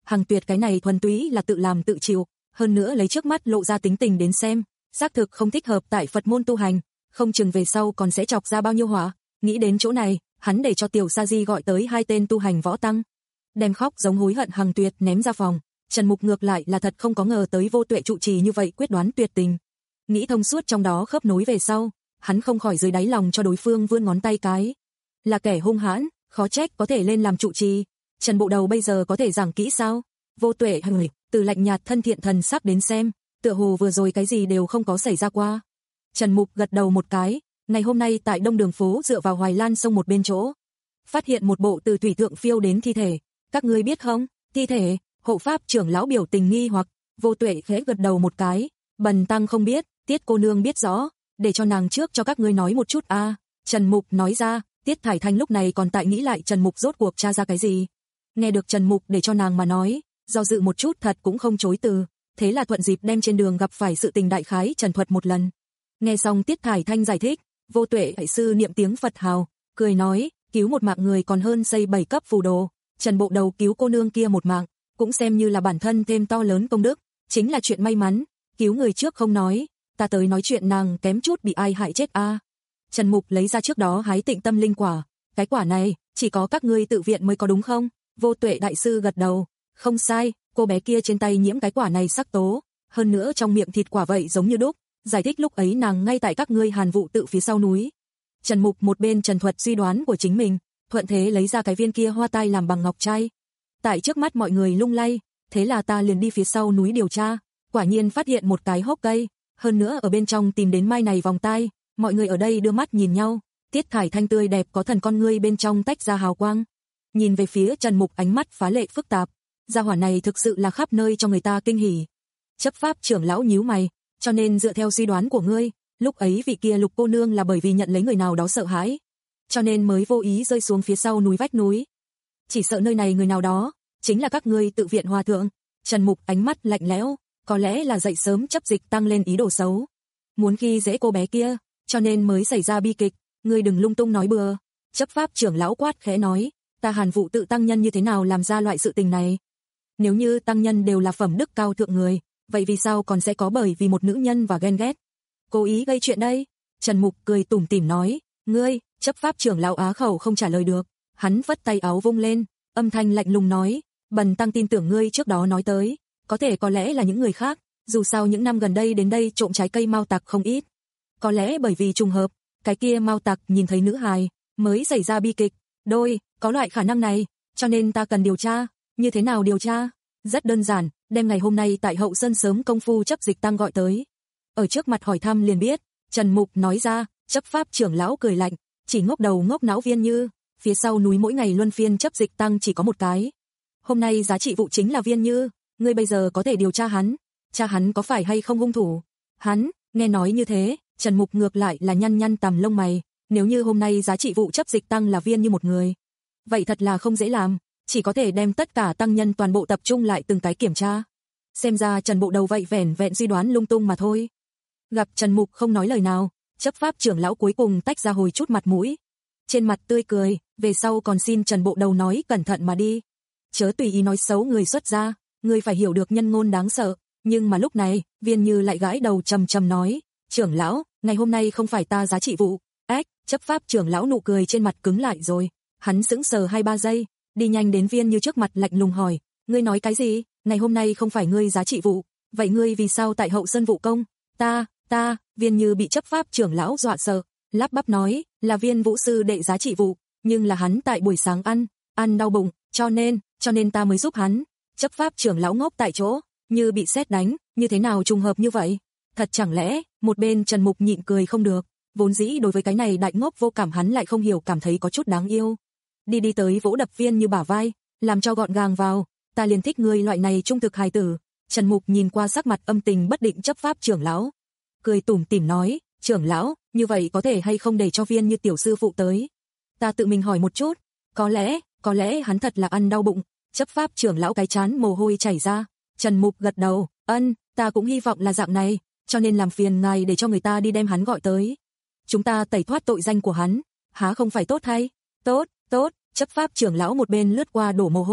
Hằng Tuyệt cái này thuần túy là tự làm tự chịu, hơn nữa lấy trước mắt lộ ra tính tình đến xem, xác thực không thích hợp tại Phật môn tu hành, không chừng về sau còn sẽ chọc ra bao nhiêu họa. Nghĩ đến chỗ này, hắn để cho Tiểu Sa Di gọi tới hai tên tu hành võ tăng, đem khóc giống hối hận Hằng Tuyệt ném ra phòng. Trần Mục ngược lại là thật không có ngờ tới Vô Tuệ trụ trì như vậy quyết đoán tuyệt tình. Nghĩ thông suốt trong đó khớp nối về sau, hắn không khỏi dưới đáy lòng cho đối phương vươn ngón tay cái. Là kẻ hung hãn, khó trách có thể lên làm trụ trì. Trần Bộ Đầu bây giờ có thể giảng kỹ sao? Vô Tuệ hừ, từ lạnh nhạt thân thiện thần sắc đến xem, tựa hồ vừa rồi cái gì đều không có xảy ra qua. Trần Mục gật đầu một cái, ngày hôm nay tại Đông Đường phố dựa vào Hoài Lan sông một bên chỗ, phát hiện một bộ từ thủy thượng phiêu đến thi thể, các ngươi biết không? Thi thể? Hộ pháp trưởng lão biểu tình nghi hoặc, Vô Tuệ khẽ gật đầu một cái, bần tăng không biết, Tiết cô nương biết rõ, để cho nàng trước cho các ngươi nói một chút a. À. Trần Mục nói ra, Tiết Thải Thanh lúc này còn tại nghĩ lại Trần Mục rốt cuộc tra ra cái gì. Nghe được Trần Mục để cho nàng mà nói, do dự một chút thật cũng không chối từ, thế là thuận dịp đem trên đường gặp phải sự tình đại khái trần thuật một lần. Nghe xong Tiết Thải Thanh giải thích, Vô Tuệ đại sư niệm tiếng Phật hào, cười nói, cứu một mạng người còn hơn xây bảy cấp phù đồ, Trần Bộ Đầu cứu cô nương kia một mạng, cũng xem như là bản thân thêm to lớn công đức, chính là chuyện may mắn, cứu người trước không nói, ta tới nói chuyện nàng kém chút bị ai hại chết a. À. Trần Mục lấy ra trước đó hái Tịnh Tâm Linh quả, cái quả này chỉ có các ngươi tự viện mới có đúng không? Vô Tuệ đại sư gật đầu, không sai, cô bé kia trên tay nhiễm cái quả này sắc tố, hơn nữa trong miệng thịt quả vậy giống như đúc, giải thích lúc ấy nàng ngay tại các ngươi Hàn Vụ tự phía sau núi. Trần Mục một bên trần thuật suy đoán của chính mình, thuận thế lấy ra cái viên kia hoa tai làm bằng ngọc trai. Tại trước mắt mọi người lung lay, thế là ta liền đi phía sau núi điều tra, quả nhiên phát hiện một cái hốc cây, hơn nữa ở bên trong tìm đến mai này vòng tai, mọi người ở đây đưa mắt nhìn nhau, Tiết Thải Thanh tươi đẹp có thần con ngươi bên trong tách ra hào quang. Nhìn về phía Trần Mục ánh mắt phá lệ phức tạp, gia hỏa này thực sự là khắp nơi cho người ta kinh hỉ. Chấp pháp trưởng lão nhíu mày, cho nên dựa theo suy đoán của ngươi, lúc ấy vị kia Lục cô nương là bởi vì nhận lấy người nào đó sợ hãi, cho nên mới vô ý rơi xuống phía sau núi vách núi. Chỉ sợ nơi này người nào đó chính là các ngươi tự viện hòa thượng. Trần Mục ánh mắt lạnh lẽo, có lẽ là dậy sớm chấp dịch tăng lên ý đồ xấu, muốn khi dễ cô bé kia, cho nên mới xảy ra bi kịch, ngươi đừng lung tung nói bừa. Chấp pháp trưởng lão quát khẽ nói, ta Hàn Vụ tự tăng nhân như thế nào làm ra loại sự tình này? Nếu như tăng nhân đều là phẩm đức cao thượng người, vậy vì sao còn sẽ có bởi vì một nữ nhân và ghen ghét, cố ý gây chuyện đây? Trần Mục cười tủm tỉm nói, ngươi, chấp pháp trưởng lão á khẩu không trả lời được, hắn vất tay áo vung lên, âm thanh lạnh lùng nói, bần tăng tin tưởng ngươi trước đó nói tới, có thể có lẽ là những người khác, dù sao những năm gần đây đến đây trộm trái cây mao tặc không ít. Có lẽ bởi vì trùng hợp, cái kia mao tặc nhìn thấy nữ hài, mới xảy ra bi kịch, đôi, có loại khả năng này, cho nên ta cần điều tra. Như thế nào điều tra? Rất đơn giản, đem ngày hôm nay tại Hậu Sơn sớm công phu chấp dịch tăng gọi tới. Ở trước mặt hỏi thăm liền biết, Trần Mục nói ra, chấp pháp trưởng lão cười lạnh, chỉ ngốc đầu ngốc não Viên Như, phía sau núi mỗi ngày luân phiên chấp dịch tăng chỉ có một cái. Hôm nay giá trị vụ chính là Viên Như, ngươi bây giờ có thể điều tra hắn, cha hắn có phải hay không hung thủ. Hắn, nghe nói như thế, Trần Mục ngược lại là nhăn nhăn tằm lông mày, nếu như hôm nay giá trị vụ chấp dịch tăng là Viên Như một người, vậy thật là không dễ làm, chỉ có thể đem tất cả tăng nhân toàn bộ tập trung lại từng cái kiểm tra. Xem ra Trần Bộ Đầu vậy vẻn vẹn suy đoán lung tung mà thôi. Gặp Trần Mục không nói lời nào, chấp pháp trưởng lão cuối cùng tách ra hồi chút mặt mũi. Trên mặt tươi cười, về sau còn xin Trần Bộ Đầu nói cẩn thận mà đi. Chớ tùy ý nói xấu người xuất gia, người phải hiểu được nhân ngôn đáng sợ. Nhưng mà lúc này, Viên Như lại gãi đầu trầm trầm nói, trưởng lão, ngày hôm nay không phải ta giá trị vụ. Ếch, chấp pháp trưởng lão nụ cười trên mặt cứng lại rồi. Hắn sững sờ hai ba giây, đi nhanh đến Viên Như trước mặt lạnh lùng hỏi, ngươi nói cái gì? Ngày hôm nay không phải ngươi giá trị vụ, vậy ngươi vì sao tại Hậu Sơn vụ công? Ta, ta, Viên Như bị chấp pháp trưởng lão dọa sợ, lắp bắp nói, là Viên Vũ sư đệ giá trị vụ, nhưng là hắn tại buổi sáng ăn, ăn đau bụng, cho nên, cho nên ta mới giúp hắn. Chấp pháp trưởng lão ngốc tại chỗ, như bị sét đánh, như thế nào trùng hợp như vậy? Thật chẳng lẽ, một bên Trần Mục nhịn cười không được, vốn dĩ đối với cái này đại ngốc vô cảm hắn lại không hiểu cảm thấy có chút đáng yêu. Đi đi tới vỗ đập Viên Như bả vai, làm cho gọn gàng vào, ta liền thích ngươi loại này trung thực hài tử. Trần Mục nhìn qua sắc mặt âm tình bất định chấp pháp trưởng lão, cười tủm tỉm nói, trưởng lão, như vậy có thể hay không để cho Viên Như tiểu sư phụ tới? Ta tự mình hỏi một chút, có lẽ, có lẽ hắn thật là ăn đau bụng. Chấp pháp trưởng lão cái chán mồ hôi chảy ra. Trần Mục gật đầu, ân, ta cũng hy vọng là dạng này, cho nên làm phiền ngài để cho người ta đi đem hắn gọi tới. Chúng ta tẩy thoát tội danh của hắn, há không phải tốt hay? Tốt, tốt, chấp pháp trưởng lão một bên lướt qua đổ mồ hôi,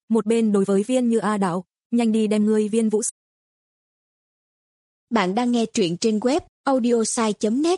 một bên đối với Viên Như A đạo, nhanh đi đem ngươi Viên Vũ. Bạn đang nghe truyện trên web audiosai chấm net.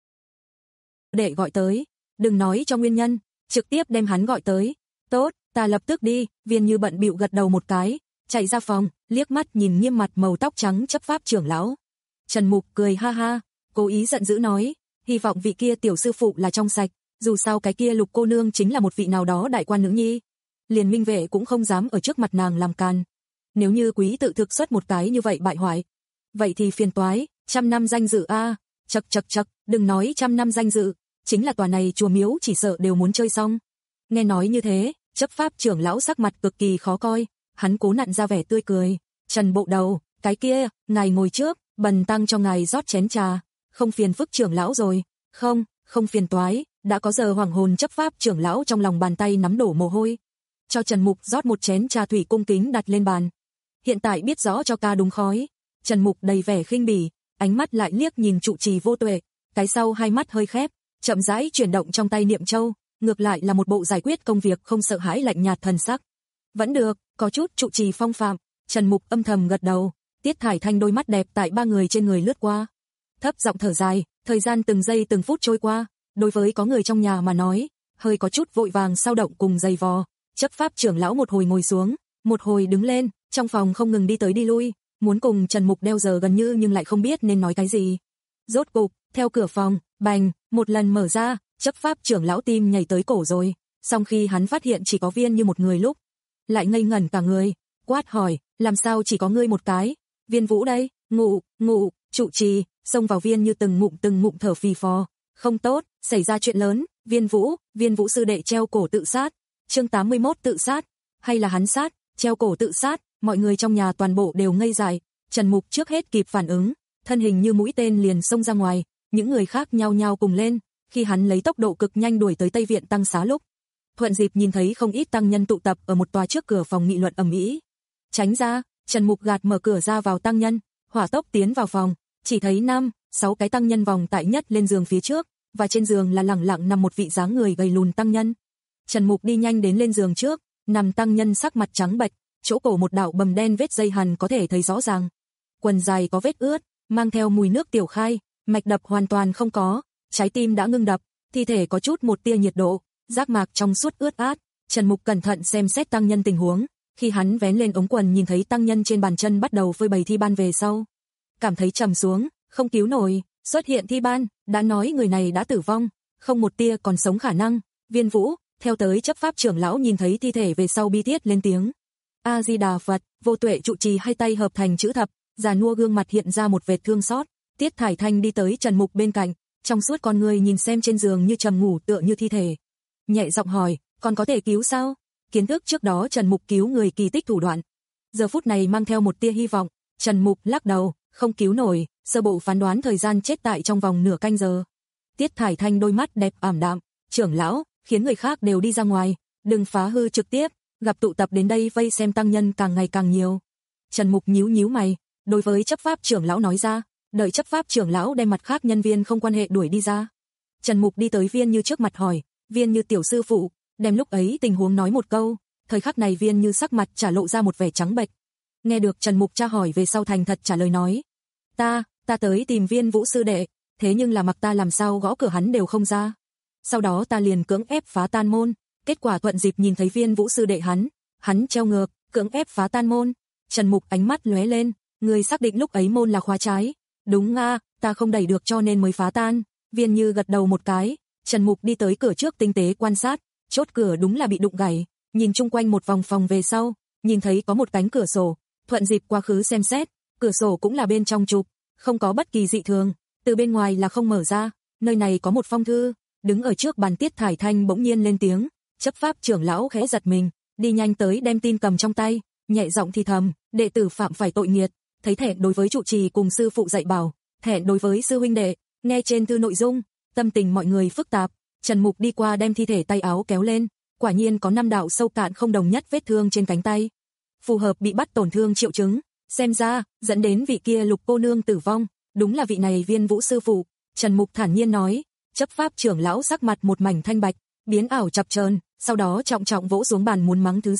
Để gọi tới, đừng nói cho nguyên nhân, trực tiếp đem hắn gọi tới. Tốt, ta lập tức đi. Viên Như bận bịu gật đầu một cái, chạy ra phòng, liếc mắt nhìn nghiêm mặt màu tóc trắng chấp pháp trưởng lão. Trần Mục cười ha ha, cố ý giận dữ nói, hy vọng vị kia tiểu sư phụ là trong sạch, dù sao cái kia Lục cô nương chính là một vị nào đó đại quan nữ nhi. Liền minh vệ cũng không dám ở trước mặt nàng làm càn. Nếu như quý tự thực xuất một cái như vậy bại hoại, vậy thì phiền toái, trăm năm danh dự a, à. Chậc chậc chậc, đừng nói trăm năm danh dự, chính là tòa này chùa miếu chỉ sợ đều muốn chơi xong. Nghe nói như thế, chấp pháp trưởng lão sắc mặt cực kỳ khó coi, hắn cố nặn ra vẻ tươi cười, Trần bộ đầu, cái kia, ngài ngồi trước, bần tăng cho ngài rót chén trà, không phiền phức trưởng lão rồi, không, không phiền toái, đã có giờ hoàng hồn chấp pháp trưởng lão trong lòng bàn tay nắm đổ mồ hôi. Cho Trần Mục rót một chén trà thủy cung kính đặt lên bàn. Hiện tại biết rõ cho ca đúng khói, Trần Mục đầy vẻ khinh bỉ, ánh mắt lại liếc nhìn trụ trì Vô Tuệ, cái sau hai mắt hơi khép, chậm rãi chuyển động trong tay niệm châu, ngược lại là một bộ giải quyết công việc không sợ hãi lạnh nhạt thần sắc. Vẫn được, có chút trụ trì phong phạm, Trần Mục âm thầm gật đầu, Tiết Thải Thanh đôi mắt đẹp tại ba người trên người lướt qua. Thấp giọng thở dài, thời gian từng giây từng phút trôi qua, đối với có người trong nhà mà nói, hơi có chút vội vàng sao động cùng dày vò. Chấp pháp trưởng lão một hồi ngồi xuống, một hồi đứng lên, trong phòng không ngừng đi tới đi lui, muốn cùng Trần Mục đeo giờ gần như nhưng lại không biết nên nói cái gì. Rốt cục, theo cửa phòng, bành, một lần mở ra, chấp pháp trưởng lão tim nhảy tới cổ rồi, song khi hắn phát hiện chỉ có Viên Như một người lúc, lại ngây ngẩn cả người, quát hỏi, làm sao chỉ có ngươi một cái? Viên Vũ đây, ngủ, ngủ, trụ trì, xông vào Viên Như từng ngụm từng ngụm thở phì phò, không tốt, xảy ra chuyện lớn, Viên Vũ, Viên Vũ sư đệ treo cổ tự sát. Chương tám mươi mốt tự sát, hay là hắn sát, treo cổ tự sát, mọi người trong nhà toàn bộ đều ngây dại, Trần Mục trước hết kịp phản ứng, thân hình như mũi tên liền xông ra ngoài, những người khác nhao nhao cùng lên, khi hắn lấy tốc độ cực nhanh đuổi tới Tây viện tăng xá lúc, thuận dịp nhìn thấy không ít tăng nhân tụ tập ở một tòa trước cửa phòng nghị luận ầm ĩ. Tránh ra, Trần Mục gạt mở cửa ra vào tăng nhân, hỏa tốc tiến vào phòng, chỉ thấy năm, sáu cái tăng nhân vòng tại nhất lên giường phía trước, và trên giường là lẳng lặng nằm một vị dáng người gầy lùn tăng nhân. Trần Mục đi nhanh đến lên giường trước, nằm tăng nhân sắc mặt trắng bệch, chỗ cổ một đạo bầm đen vết dây hằn có thể thấy rõ ràng. Quần dài có vết ướt, mang theo mùi nước tiểu khai, mạch đập hoàn toàn không có, trái tim đã ngưng đập, thi thể có chút một tia nhiệt độ, giác mạc trong suốt ướt át. Trần Mục cẩn thận xem xét tăng nhân tình huống, khi hắn vén lên ống quần nhìn thấy tăng nhân trên bàn chân bắt đầu phơi bày thi ban về sau, cảm thấy trầm xuống, không cứu nổi, xuất hiện thi ban, đã nói người này đã tử vong, không một tia còn sống khả năng. Viên Vũ, theo tới chấp pháp trưởng lão nhìn thấy thi thể về sau bi thiết lên tiếng. A Di Đà Phật, Vô Tuệ trụ trì hai tay hợp thành chữ thập, già nua gương mặt hiện ra một vệt thương xót. Tiết Thải Thanh đi tới Trần Mục bên cạnh, trong suốt con người nhìn xem trên giường như trầm ngủ tựa như thi thể, nhẹ giọng hỏi, còn có thể cứu sao? Kiến thức trước đó Trần Mục cứu người kỳ tích thủ đoạn, giờ phút này mang theo một tia hy vọng. Trần Mục lắc đầu, không cứu nổi, sơ bộ phán đoán thời gian chết tại trong vòng nửa canh giờ. Tiết Thải Thanh đôi mắt đẹp ảm đạm, trưởng lão, khiến người khác đều đi ra ngoài, đừng phá hư trực tiếp, gặp tụ tập đến đây vây xem tăng nhân càng ngày càng nhiều. Trần Mục nhíu nhíu mày, đối với chấp pháp trưởng lão nói ra, đợi chấp pháp trưởng lão đem mặt khác nhân viên không quan hệ đuổi đi ra. Trần Mục đi tới Viên Như trước mặt hỏi, Viên Như tiểu sư phụ, đem lúc ấy tình huống nói một câu, thời khắc này Viên Như sắc mặt trả lộ ra một vẻ trắng bệch. Nghe được Trần Mục tra hỏi về sau thành thật trả lời nói, ta, ta tới tìm Viên Vũ sư đệ, thế nhưng là mặc ta làm sao gõ cửa hắn đều không ra. Sau đó ta liền cưỡng ép phá tan môn, kết quả thuận dịp nhìn thấy Viên Vũ sư đệ hắn, hắn treo ngược, cưỡng ép phá tan môn. Trần Mục ánh mắt lóe lên, người xác định lúc ấy môn là khóa trái. Đúng nga, ta không đẩy được cho nên mới phá tan. Viên Như gật đầu một cái, Trần Mục đi tới cửa trước tinh tế quan sát, chốt cửa đúng là bị đụng gãy, nhìn chung quanh một vòng phòng về sau, nhìn thấy có một cánh cửa sổ, thuận dịp quá khứ xem xét, cửa sổ cũng là bên trong trục, không có bất kỳ dị thường, từ bên ngoài là không mở ra, nơi này có một phong thư. Đứng ở trước bàn Tiết Thải Thanh bỗng nhiên lên tiếng, chấp pháp trưởng lão khẽ giật mình, đi nhanh tới đem tin cầm trong tay, nhẹ giọng thì thầm, đệ tử phạm phải tội nghiệt, thấy thẹn đối với trụ trì cùng sư phụ dạy bảo, thẹn đối với sư huynh đệ. Nghe trên thư nội dung, tâm tình mọi người phức tạp, Trần Mục đi qua đem thi thể tay áo kéo lên, quả nhiên có năm đạo sâu cạn không đồng nhất vết thương trên cánh tay, phù hợp bị bắt tổn thương triệu chứng, xem ra dẫn đến vị kia Lục cô nương tử vong, đúng là vị này Viên Vũ sư phụ. Trần Mục thản nhiên nói. Chấp pháp trưởng lão sắc mặt một mảnh thanh bạch, biến ảo chập chờn, sau đó trọng trọng vỗ xuống bàn muốn mắng thứ gì,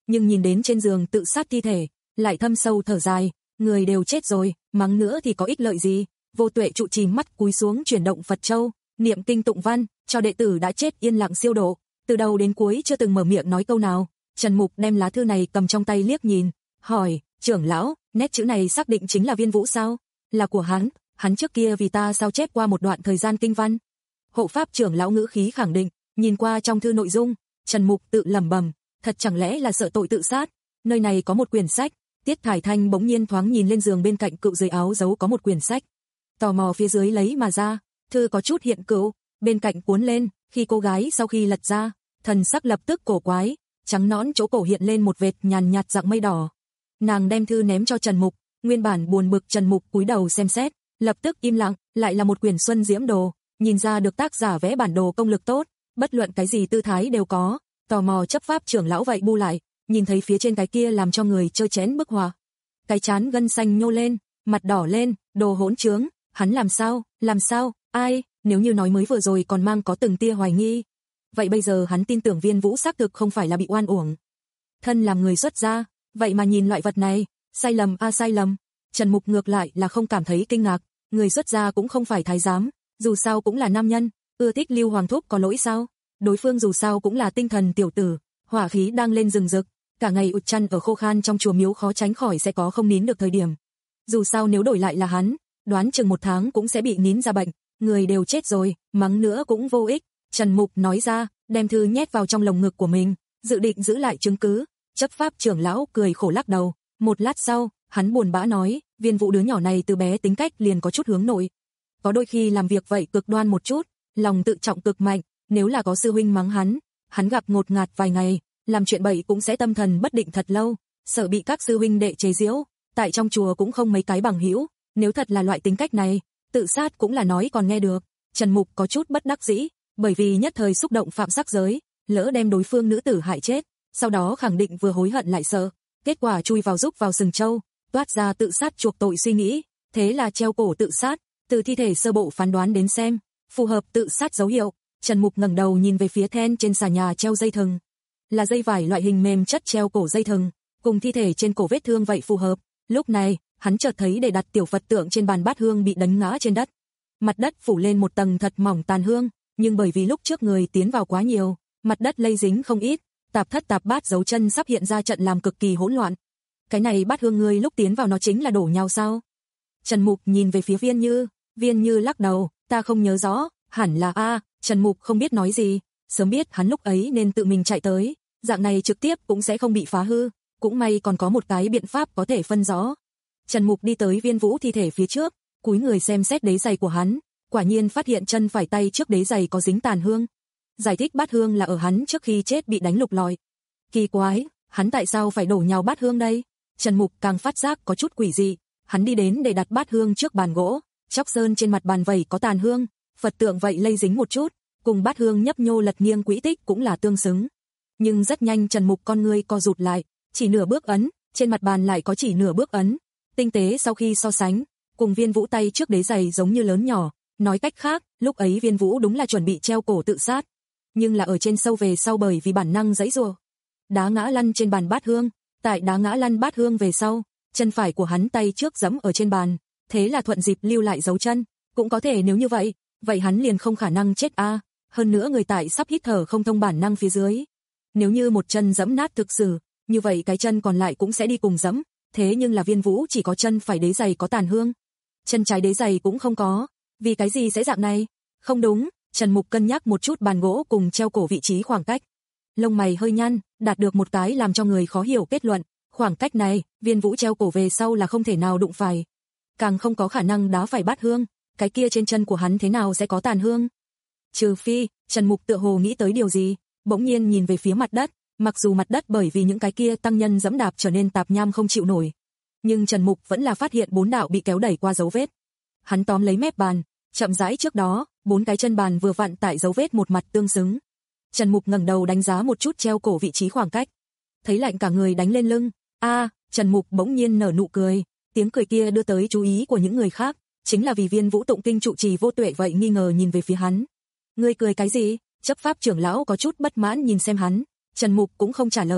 nhưng nhìn đến trên giường tự sát thi thể, lại thâm sâu thở dài, người đều chết rồi, mắng nữa thì có ích lợi gì. Vô Tuệ trụ trì mắt cúi xuống chuyển động Phật châu, niệm kinh tụng văn, cho đệ tử đã chết yên lặng siêu độ, từ đầu đến cuối chưa từng mở miệng nói câu nào. Trần Mục đem lá thư này cầm trong tay liếc nhìn, hỏi, trưởng lão, nét chữ này xác định chính là Viên Vũ sao? Là của hắn, hắn trước kia vì ta sao chép qua một đoạn thời gian kinh văn. Hộ pháp trưởng lão ngữ khí khẳng định, nhìn qua trong thư nội dung, Trần Mục tự lẩm bẩm, thật chẳng lẽ là sợ tội tự sát? Nơi này có một quyển sách. Tiết Thải Thanh bỗng nhiên thoáng nhìn lên giường bên cạnh cựu dưới áo giấu có một quyển sách, tò mò phía dưới lấy mà ra, thư có chút hiện cựu, bên cạnh cuốn lên, khi cô gái sau khi lật ra, thần sắc lập tức cổ quái, trắng nõn chỗ cổ hiện lên một vệt nhàn nhạt dạng mây đỏ. Nàng đem thư ném cho Trần Mục, nguyên bản buồn bực Trần Mục cúi đầu xem xét, lập tức im lặng, lại là một quyển Xuân Diễm Đồ, nhìn ra được tác giả vẽ bản đồ công lực tốt, bất luận cái gì tư thái đều có, tò mò chấp pháp trưởng lão vậy bu lại, nhìn thấy phía trên cái kia làm cho người chơ chén bức họa. Cái chán gân xanh nhô lên, mặt đỏ lên, đồ hỗn trướng, hắn làm sao, làm sao, ai, nếu như nói mới vừa rồi còn mang có từng tia hoài nghi. Vậy bây giờ hắn tin tưởng Viên Vũ xác thực không phải là bị oan uổng. Thân làm người xuất gia, vậy mà nhìn loại vật này, sai lầm a à, sai lầm. Trần Mục ngược lại là không cảm thấy kinh ngạc, người xuất gia cũng không phải thái giám, dù sao cũng là nam nhân, ưa thích Lưu Hoàng Thúc có lỗi sao? Đối phương dù sao cũng là tinh thần tiểu tử, hỏa khí đang lên rừng rực, cả ngày ụt chăn ở khô khan trong chùa miếu khó tránh khỏi sẽ có không nín được thời điểm. Dù sao nếu đổi lại là hắn, đoán chừng một tháng cũng sẽ bị nín ra bệnh, người đều chết rồi, mắng nữa cũng vô ích. Trần Mục nói ra, đem thư nhét vào trong lồng ngực của mình, dự định giữ lại chứng cứ. Chấp pháp trưởng lão cười khổ lắc đầu, một lát sau, hắn buồn bã nói, Viên Vũ đứa nhỏ này từ bé tính cách liền có chút hướng nội. Có đôi khi làm việc vậy cực đoan một chút, lòng tự trọng cực mạnh, nếu là có sư huynh mắng hắn, hắn gặp ngột ngạt vài ngày, làm chuyện bậy cũng sẽ tâm thần bất định thật lâu, sợ bị các sư huynh đệ chế giễu, tại trong chùa cũng không mấy cái bằng hữu, nếu thật là loại tính cách này, tự sát cũng là nói còn nghe được. Trần Mục có chút bất đắc dĩ, bởi vì nhất thời xúc động phạm sắc giới, lỡ đem đối phương nữ tử hại chết, sau đó khẳng định vừa hối hận lại sợ, kết quả chui vào rúc vào sừng trâu, toát ra tự sát chuộc tội suy nghĩ, thế là treo cổ tự sát, từ thi thể sơ bộ phán đoán đến xem, phù hợp tự sát dấu hiệu. Trần Mục ngẩng đầu nhìn về phía then trên xà nhà treo dây thừng, là dây vải loại hình mềm chất treo cổ dây thừng, cùng thi thể trên cổ vết thương vậy phù hợp. Lúc này, hắn chợt thấy để đặt tiểu Phật tượng trên bàn bát hương bị đánh ngã trên đất. Mặt đất phủ lên một tầng thật mỏng tàn hương, nhưng bởi vì lúc trước người tiến vào quá nhiều, mặt đất lây dính không ít, tạp thất tạp bát dấu chân sắp hiện ra trận làm cực kỳ hỗn loạn. Cái này bát hương ngươi lúc tiến vào nó chính là đổ nhau sao? Trần Mục nhìn về phía Viên Như, Viên Như lắc đầu, ta không nhớ rõ, hẳn là a. Trần Mục không biết nói gì, sớm biết hắn lúc ấy nên tự mình chạy tới, dạng này trực tiếp cũng sẽ không bị phá hư, cũng may còn có một cái biện pháp có thể phân rõ. Trần Mục đi tới Viên Vũ thi thể phía trước, cúi người xem xét đế giày của hắn, quả nhiên phát hiện chân phải tay trước đế giày có dính tàn hương. Giải thích bát hương là ở hắn trước khi chết bị đánh lục lọi. Kỳ quái, hắn tại sao phải đổ nhào bát hương đây? Trần Mục càng phát giác có chút quỷ dị, hắn đi đến để đặt bát hương trước bàn gỗ, chóc sơn trên mặt bàn vẩy có tàn hương, Phật tượng vậy lây dính một chút, cùng bát hương nhấp nhô lật nghiêng quỹ tích cũng là tương xứng. Nhưng rất nhanh Trần Mục con ngươi co rụt lại, chỉ nửa bước ấn, trên mặt bàn lại có chỉ nửa bước ấn. Tinh tế sau khi so sánh, cùng Viên Vũ tay trước đế giày giống như lớn nhỏ, nói cách khác, lúc ấy Viên Vũ đúng là chuẩn bị treo cổ tự sát, nhưng là ở trên sâu về sau bởi vì bản năng giãy giụa. Đá ngã lăn trên bàn bát hương, tại đá ngã lăn bát hương về sau, chân phải của hắn tay trước giẫm ở trên bàn, thế là thuận dịp lưu lại dấu chân, cũng có thể nếu như vậy, vậy hắn liền không khả năng chết a, à. Hơn nữa người tại sắp hít thở không thông bản năng phía dưới. Nếu như một chân giẫm nát thực sự, như vậy cái chân còn lại cũng sẽ đi cùng giẫm, thế nhưng là Viên Vũ chỉ có chân phải đế giày có tàn hương, chân trái đế giày cũng không có, vì cái gì sẽ dạng này? Không đúng, Trần Mục cân nhắc một chút bàn gỗ cùng treo cổ vị trí khoảng cách. Lông mày hơi nhăn, đạt được một cái làm cho người khó hiểu kết luận, khoảng cách này, Viên Vũ treo cổ về sau là không thể nào đụng phải, càng không có khả năng đá phải bát hương, cái kia trên chân của hắn thế nào sẽ có tàn hương? Trừ phi, Trần Mục tựa hồ nghĩ tới điều gì, bỗng nhiên nhìn về phía mặt đất, mặc dù mặt đất bởi vì những cái kia tăng nhân dẫm đạp trở nên tạp nham không chịu nổi, nhưng Trần Mục vẫn là phát hiện bốn đạo bị kéo đẩy qua dấu vết. Hắn tóm lấy mép bàn, chậm rãi trước đó, bốn cái chân bàn vừa vặn tại dấu vết một mặt tương xứng. Trần Mục ngẩng đầu đánh giá một chút treo cổ vị trí khoảng cách, thấy lạnh cả người đánh lên lưng. A, à, Trần Mục bỗng nhiên nở nụ cười, tiếng cười kia đưa tới chú ý của những người khác, chính là vì Viên Vũ tụng kinh trụ trì Vô Tuệ vậy nghi ngờ nhìn về phía hắn. Ngươi cười cái gì? Chấp pháp trưởng lão có chút bất mãn nhìn xem hắn, Trần Mục cũng không trả lời,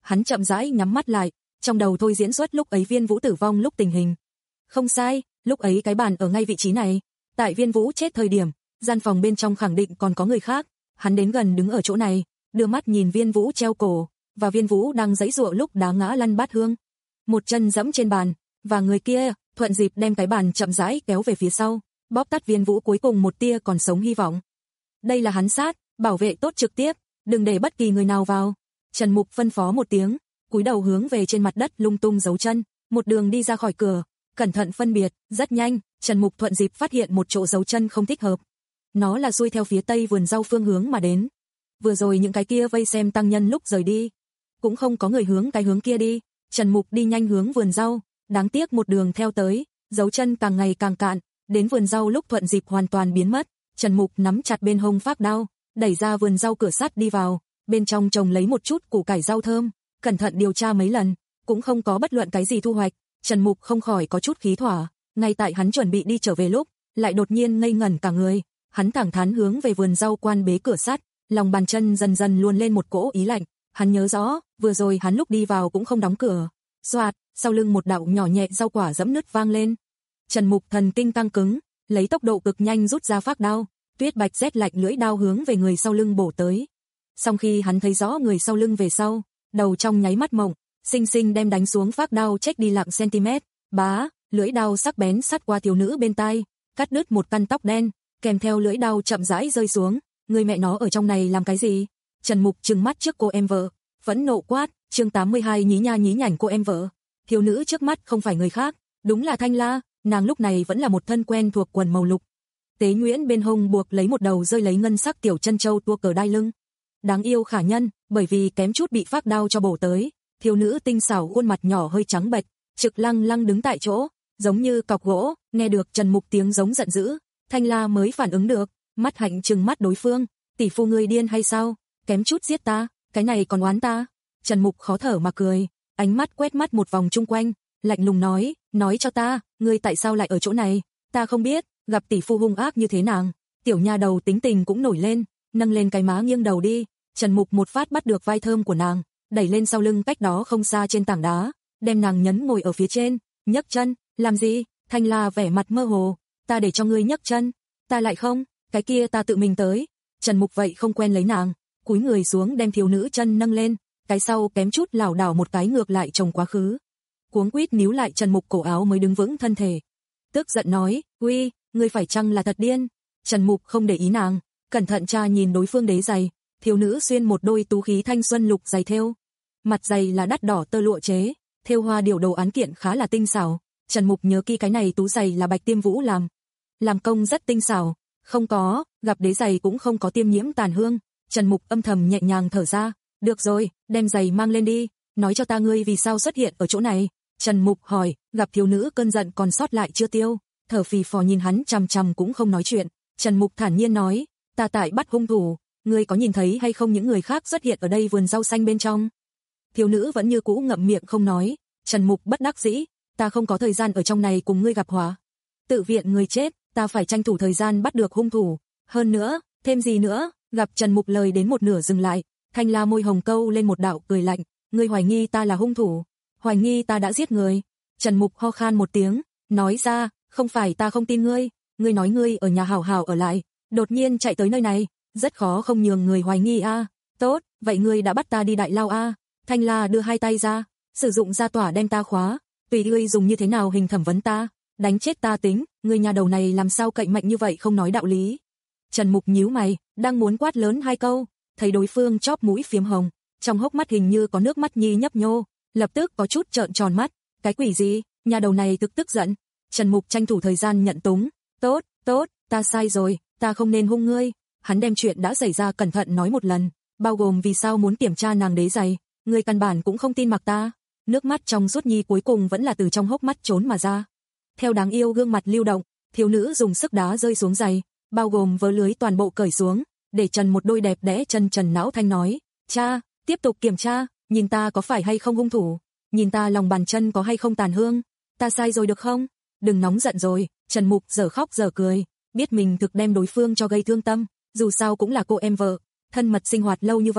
Hắn chậm rãi nhắm mắt lại, trong đầu thôi diễn xuất lúc ấy Viên Vũ tử vong lúc tình hình. Không sai, lúc ấy cái bàn ở ngay vị trí này. Tại Viên Vũ chết thời điểm, gian phòng bên trong khẳng định còn có người khác. Hắn đến gần đứng ở chỗ này, đưa mắt nhìn Viên Vũ treo cổ, và Viên Vũ đang giãy giụa lúc đá ngã lăn bát hương. Một chân giẫm trên bàn, và người kia thuận dịp đem cái bàn chậm rãi kéo về phía sau, bóp tắt Viên Vũ cuối cùng một tia còn sống hy vọng. Đây là hắn sát, bảo vệ tốt trực tiếp, đừng để bất kỳ người nào vào. Trần Mục phân phó một tiếng, cúi đầu hướng về trên mặt đất lung tung giấu chân, một đường đi ra khỏi cửa, cẩn thận phân biệt, rất nhanh, Trần Mục thuận dịp phát hiện một chỗ giấu chân không thích hợp. Nó là xuôi theo phía tây vườn rau phương hướng mà đến. Vừa rồi những cái kia vây xem tăng nhân lúc rời đi, cũng không có người hướng cái hướng kia đi. Trần Mục đi nhanh hướng vườn rau, đáng tiếc một đường theo tới, dấu chân càng ngày càng cạn, đến vườn rau lúc thuận dịp hoàn toàn biến mất. Trần Mục nắm chặt bên hông phác đao, đẩy ra vườn rau cửa sắt đi vào, bên trong trồng lấy một chút củ cải rau thơm, cẩn thận điều tra mấy lần, cũng không có bất luận cái gì thu hoạch. Trần Mục không khỏi có chút khí thỏa, ngay tại hắn chuẩn bị đi trở về lúc, lại đột nhiên ngây ngẩn cả người. Hắn thẳng thắn hướng về vườn rau quan bế cửa sắt, lòng bàn chân dần dần luồn lên một cỗ ý lạnh. Hắn nhớ rõ, vừa rồi hắn lúc đi vào cũng không đóng cửa. Xoạt, sau lưng một đạo nhỏ nhẹ rau quả giẫm nứt vang lên. Trần Mục thần kinh căng cứng, lấy tốc độ cực nhanh rút ra phác đao, tuyết bạch rét lạnh lưỡi đao hướng về người sau lưng bổ tới. Sau khi hắn thấy rõ người sau lưng về sau, đầu trong nháy mắt mộng, sinh sinh đem đánh xuống phác đao chếch đi lạng cm. Bá, lưỡi đao sắc bén sát qua thiếu nữ bên tai, cắt đứt một căn tóc đen, kèm theo lưỡi đao chậm rãi rơi xuống. Người mẹ nó ở trong này làm cái gì? Trần Mục trừng mắt trước cô em vợ, phẫn nộ quát. Chương tám mươi hai nhí nha nhí nhảnh cô em vợ. Thiếu nữ trước mắt không phải người khác, đúng là Thanh La. Nàng lúc này vẫn là một thân quen thuộc quần màu lục. Tế nhuyễn bên hông buộc lấy một đầu rơi lấy ngân sắc tiểu chân châu tua cờ đai lưng. Đáng yêu khả nhân, bởi vì kém chút bị phác đao cho bổ tới, thiếu nữ tinh xảo khuôn mặt nhỏ hơi trắng bệch, trực lăng lăng đứng tại chỗ, giống như cọc gỗ. Nghe được Trần Mục tiếng giống giận dữ, Thanh La mới phản ứng được, mắt hạnh trừng mắt đối phương, tỷ phu ngươi điên hay sao, kém chút giết ta, cái này còn oán ta. Trần Mục khó thở mà cười, ánh mắt quét mắt một vòng chung quanh, lạnh lùng nói, nói cho ta, ngươi tại sao lại ở chỗ này? Ta không biết, gặp tỷ phu hung ác như thế nàng. Tiểu nha đầu tính tình cũng nổi lên, nâng lên cái má nghiêng đầu đi. Trần Mục một phát bắt được vai thơm của nàng, đẩy lên sau lưng cách đó không xa trên tảng đá, đem nàng nhấn ngồi ở phía trên, nhấc chân. Làm gì? Thanh La vẻ mặt mơ hồ, ta để cho ngươi nhấc chân. Ta lại không, cái kia ta tự mình tới. Trần Mục vậy không quen lấy nàng, cúi người xuống đem thiếu nữ chân nâng lên, cái sau kém chút lảo đảo một cái ngược lại chồng quá khứ. Cuống quýt níu lại Trần Mục cổ áo mới đứng vững thân thể. Tức giận nói, uy, ngươi phải chăng là thật điên? Trần Mục không để ý nàng, cẩn thận tra nhìn đối phương đế giày, thiếu nữ xuyên một đôi tú khí thanh xuân lục giày thêu. Mặt giày là đắt đỏ tơ lụa chế, thêu hoa điều đầu án kiện khá là tinh xảo. Trần Mục nhớ kỹ cái này tú giày là Bạch Tiêm Vũ làm, làm công rất tinh xảo. Không có, gặp đế giày cũng không có tiêm nhiễm tàn hương. Trần Mục âm thầm nhẹ nhàng thở ra, được rồi, đem giày mang lên đi, nói cho ta ngươi vì sao xuất hiện ở chỗ này. Trần Mục hỏi, gặp thiếu nữ cơn giận còn sót lại chưa tiêu, thở phì phò nhìn hắn chằm chằm cũng không nói chuyện. Trần Mục thản nhiên nói, ta tại bắt hung thủ, ngươi có nhìn thấy hay không những người khác xuất hiện ở đây vườn rau xanh bên trong? Thiếu nữ vẫn như cũ ngậm miệng không nói. Trần Mục bất đắc dĩ, ta không có thời gian ở trong này cùng ngươi gặp họa. Tự viện người chết, ta phải tranh thủ thời gian bắt được hung thủ. Hơn nữa, thêm gì nữa? Gặp Trần Mục lời đến một nửa dừng lại, Thanh La môi hồng câu lên một đạo cười lạnh, ngươi hoài nghi ta là hung thủ, hoài nghi ta đã giết người. Trần Mục ho khan một tiếng, nói ra, không phải ta không tin ngươi, ngươi nói ngươi ở nhà hảo hảo ở lại, đột nhiên chạy tới nơi này, rất khó không nhường người hoài nghi a. À. Tốt, vậy ngươi đã bắt ta đi đại lao a. À. Thanh La đưa hai tay ra, sử dụng gia tỏa đem ta khóa, tùy ngươi dùng như thế nào hình thẩm vấn ta, đánh chết ta tính, ngươi nhà đầu này làm sao cậy mạnh như vậy không nói đạo lý. Trần Mục nhíu mày, đang muốn quát lớn hai câu, thấy đối phương chóp mũi phiếm hồng, trong hốc mắt hình như có nước mắt nhi nhấp nhô, lập tức có chút trợn tròn mắt, cái quỷ gì, nhà đầu này thực tức giận. Trần Mục tranh thủ thời gian nhận túng, tốt, tốt, ta sai rồi, ta không nên hung ngươi. Hắn đem chuyện đã xảy ra cẩn thận nói một lần, bao gồm vì sao muốn kiểm tra nàng đế giày, ngươi căn bản cũng không tin mặc ta. Nước mắt trong suốt nhi cuối cùng vẫn là từ trong hốc mắt trốn mà ra. Theo đáng yêu gương mặt lưu động, thiếu nữ dùng sức đá rơi xuống giày, bao gồm vớ lưới toàn bộ cởi xuống, để trần một đôi đẹp đẽ chân trần não thanh nói, cha, tiếp tục kiểm tra, nhìn ta có phải hay không hung thủ, nhìn ta lòng bàn chân có hay không tàn hương, ta sai rồi được không? Đừng nóng giận rồi. Trần Mục giờ khóc giờ cười, biết mình thực đem đối phương cho gây thương tâm, dù sao cũng là cô em vợ, thân mật sinh hoạt lâu như vậy,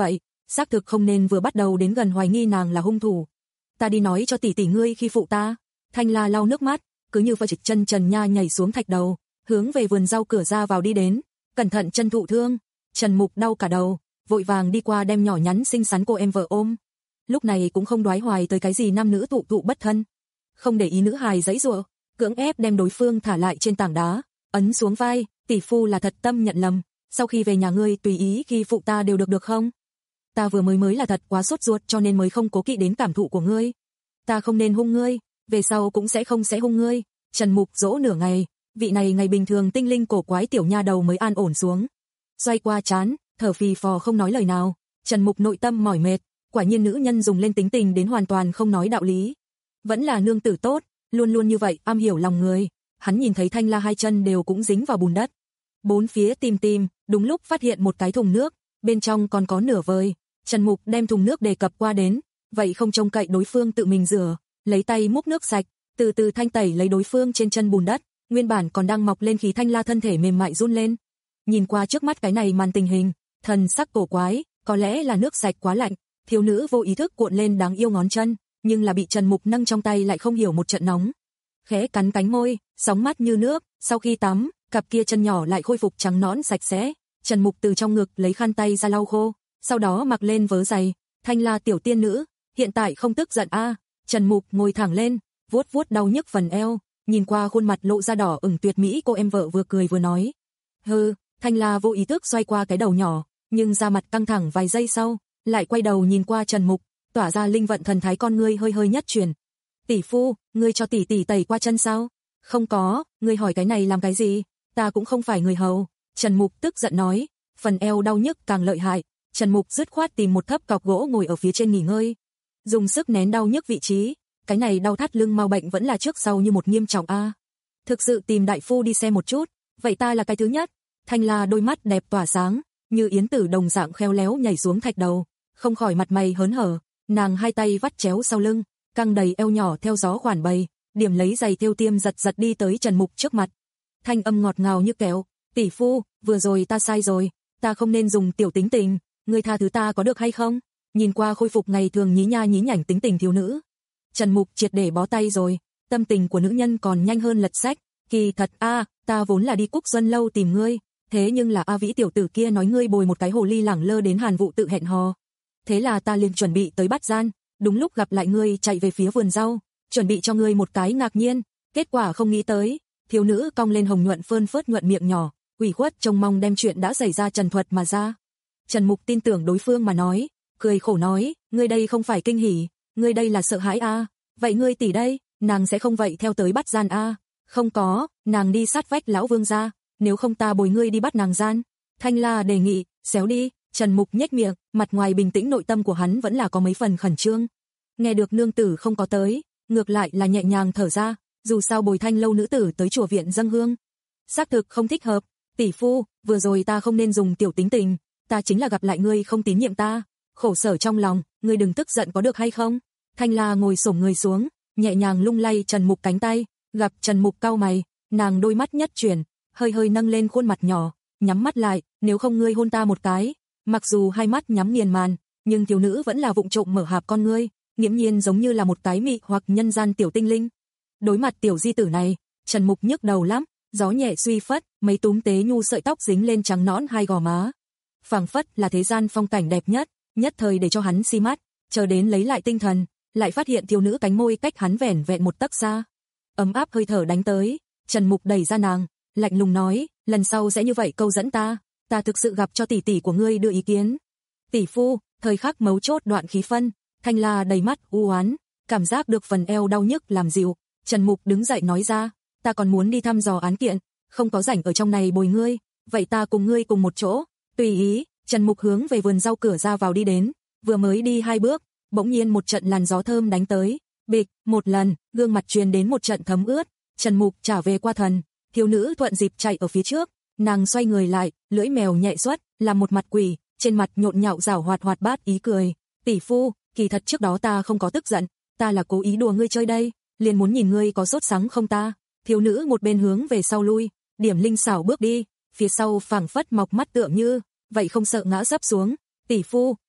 xác thực không nên vừa bắt đầu đến gần hoài nghi nàng là hung thủ. Ta đi nói cho tỷ tỷ ngươi khi phụ ta. Thanh La lau nước mắt, cứ như vậy chân Trần Nha nhảy xuống thạch đầu, hướng về vườn rau cửa ra vào đi đến, cẩn thận chân thụ thương. Trần Mục đau cả đầu, vội vàng đi qua đem nhỏ nhắn xinh xắn cô em vợ ôm. Lúc này cũng không đoái hoài tới cái gì nam nữ tụ tụ bất thân, không để ý nữ hài giãy giụa, cưỡng ép đem đối phương thả lại trên tảng đá, ấn xuống vai, tỷ phu là thật tâm nhận lầm, sau khi về nhà ngươi tùy ý khi phụ ta đều được được không? Ta vừa mới mới là thật quá sốt ruột cho nên mới không cố kỵ đến cảm thụ của ngươi. Ta không nên hung ngươi, về sau cũng sẽ không sẽ hung ngươi. Trần Mục dỗ nửa ngày, vị này ngày bình thường tinh linh cổ quái tiểu nha đầu mới an ổn xuống. Xoay qua chán, thở phì phò không nói lời nào. Trần Mục nội tâm mỏi mệt, quả nhiên nữ nhân dùng lên tính tình đến hoàn toàn không nói đạo lý. Vẫn là nương tử tốt, luôn luôn như vậy, am hiểu lòng người. Hắn nhìn thấy Thanh La hai chân đều cũng dính vào bùn đất. Bốn phía tìm tìm, đúng lúc phát hiện một cái thùng nước, bên trong còn có nửa vời. Trần Mục đem thùng nước đề cập qua đến, vậy không trông cậy đối phương tự mình rửa, lấy tay múc nước sạch, từ từ thanh tẩy lấy đối phương trên chân bùn đất, nguyên bản còn đang mọc lên khí Thanh La thân thể mềm mại run lên. Nhìn qua trước mắt cái này màn tình hình, thần sắc cổ quái, có lẽ là nước sạch quá lạnh, thiếu nữ vô ý thức cuộn lên đáng yêu ngón chân, nhưng là bị Trần Mục nâng trong tay lại không hiểu một trận nóng. Khẽ cắn cánh môi, sóng mắt như nước, sau khi tắm, cặp kia chân nhỏ lại khôi phục trắng nõn sạch sẽ. Trần Mục từ trong ngực lấy khăn tay ra lau khô, sau đó mặc lên vớ giày. Thanh La tiểu tiên nữ, hiện tại không tức giận a? À. Trần Mục ngồi thẳng lên, vuốt vuốt đau nhức phần eo, nhìn qua khuôn mặt lộ ra đỏ ửng tuyệt mỹ cô em vợ vừa cười vừa nói. Hừ, Thanh La vô ý thức xoay qua cái đầu nhỏ, nhưng da mặt căng thẳng vài giây sau, lại quay đầu nhìn qua Trần Mục, tỏa ra linh vận thần thái con ngươi hơi hơi nhất chuyển. Tỷ phu, ngươi cho tỷ tỷ tẩy qua chân sao? Không có, ngươi hỏi cái này làm cái gì? Ta cũng không phải người hầu. Trần Mục tức giận nói, phần eo đau nhức càng lợi hại. Trần Mục dứt khoát tìm một thấp cọc gỗ ngồi ở phía trên nghỉ ngơi, dùng sức nén đau nhức vị trí. Cái này đau thắt lưng mau bệnh vẫn là trước sau như một nghiêm trọng a. À. Thực sự tìm đại phu đi xem một chút, vậy ta là cái thứ nhất. Thanh La đôi mắt đẹp tỏa sáng, như yến tử đồng dạng khéo léo nhảy xuống thạch đầu, không khỏi mặt mày hớn hở, nàng hai tay vắt chéo sau lưng, căng đầy eo nhỏ theo gió khoản bày, điểm lấy giày thêu tiêm giật giật đi tới Trần Mục trước mặt. Thanh âm ngọt ngào như kẹo, tỷ phu, vừa rồi ta sai rồi, ta không nên dùng tiểu tính tình, ngươi tha thứ ta có được hay không? Nhìn qua khôi phục ngày thường nhí nha nhí nhảnh tính tình thiếu nữ, Trần Mục triệt để bó tay rồi, tâm tình của nữ nhân còn nhanh hơn lật sách. Kỳ thật a, à, ta vốn là đi Cúc Xuân lâu tìm ngươi, thế nhưng là A Vĩ tiểu tử kia nói ngươi bồi một cái hồ ly lẳng lơ đến Hàn Vụ tự hẹn hò. Thế là ta liền chuẩn bị tới bắt gian, đúng lúc gặp lại ngươi chạy về phía vườn rau, chuẩn bị cho ngươi một cái ngạc nhiên, kết quả không nghĩ tới, thiếu nữ cong lên hồng nhuận phơn phớt nhuận miệng nhỏ, ủy khuất trông mong đem chuyện đã xảy ra trần thuật mà ra. Trần Mục tin tưởng đối phương mà nói, cười khổ nói, ngươi đây không phải kinh hỉ, ngươi đây là sợ hãi a. À. Vậy ngươi tỷ đây, nàng sẽ không vậy theo tới bắt gian a? À. Không có, nàng đi sát vách lão vương gia, nếu không ta bồi ngươi đi bắt nàng gian. Thanh La đề nghị, xéo đi. Trần Mục nhếch miệng, mặt ngoài bình tĩnh nội tâm của hắn vẫn là có mấy phần khẩn trương. Nghe được nương tử không có tới, ngược lại là nhẹ nhàng thở ra, dù sao bồi Thanh lâu nữ tử tới chùa viện dâng hương, xác thực không thích hợp. Tỷ phu, vừa rồi ta không nên dùng tiểu tính tình, ta chính là gặp lại ngươi không tín nhiệm ta, khổ sở trong lòng, ngươi đừng tức giận có được hay không? Thanh La ngồi xổm người xuống, nhẹ nhàng lung lay Trần Mục cánh tay, gặp Trần Mục cau mày, nàng đôi mắt nhất chuyển, hơi hơi nâng lên khuôn mặt nhỏ, nhắm mắt lại, nếu không ngươi hôn ta một cái. Mặc dù hai mắt nhắm nghiền màn, nhưng thiếu nữ vẫn là vụng trộm mở hạp con ngươi, nghiễm nhiên giống như là một cái mị hoặc nhân gian tiểu tinh linh. Đối mặt tiểu di tử này, Trần Mục nhức đầu lắm, gió nhẹ suy phất, mấy túm tế nhu sợi tóc dính lên trắng nõn hai gò má. Phảng phất là thế gian phong cảnh đẹp nhất, nhất thời để cho hắn si mắt, chờ đến lấy lại tinh thần, lại phát hiện thiếu nữ cánh môi cách hắn vẻn vẹn một tấc xa. Ấm áp hơi thở đánh tới, Trần Mục đẩy ra nàng, lạnh lùng nói, lần sau sẽ như vậy câu dẫn ta, ta thực sự gặp cho tỷ tỷ của ngươi đưa ý kiến. Tỷ phu, thời khắc mấu chốt đoạn khí phân, Thanh La đầy mắt u oán, cảm giác được phần eo đau nhức làm dịu, Trần Mục đứng dậy nói ra, ta còn muốn đi thăm dò án kiện, không có rảnh ở trong này bồi ngươi, vậy ta cùng ngươi cùng một chỗ. Tùy ý. Trần Mục hướng về vườn rau cửa ra vào đi đến, vừa mới đi hai bước, bỗng nhiên một trận làn gió thơm đánh tới, bịch, một lần, gương mặt truyền đến một trận thấm ướt. Trần Mục trả về qua thần, thiếu nữ thuận dịp chạy ở phía trước, nàng xoay người lại, lưỡi mèo nhẹ xuất, làm một mặt quỷ, trên mặt nhộn nhạo rảo hoạt hoạt bát ý cười. Tỷ phu, kỳ thật trước đó ta không có tức giận, ta là cố ý đùa ngươi chơi đây, liền muốn nhìn ngươi có sốt sắng không ta. Thiếu nữ một bên hướng về sau lui, điểm linh xảo bước đi, phía sau phảng phất mọc mắt tượng như, vậy không sợ ngã sấp xuống. Tỷ phu,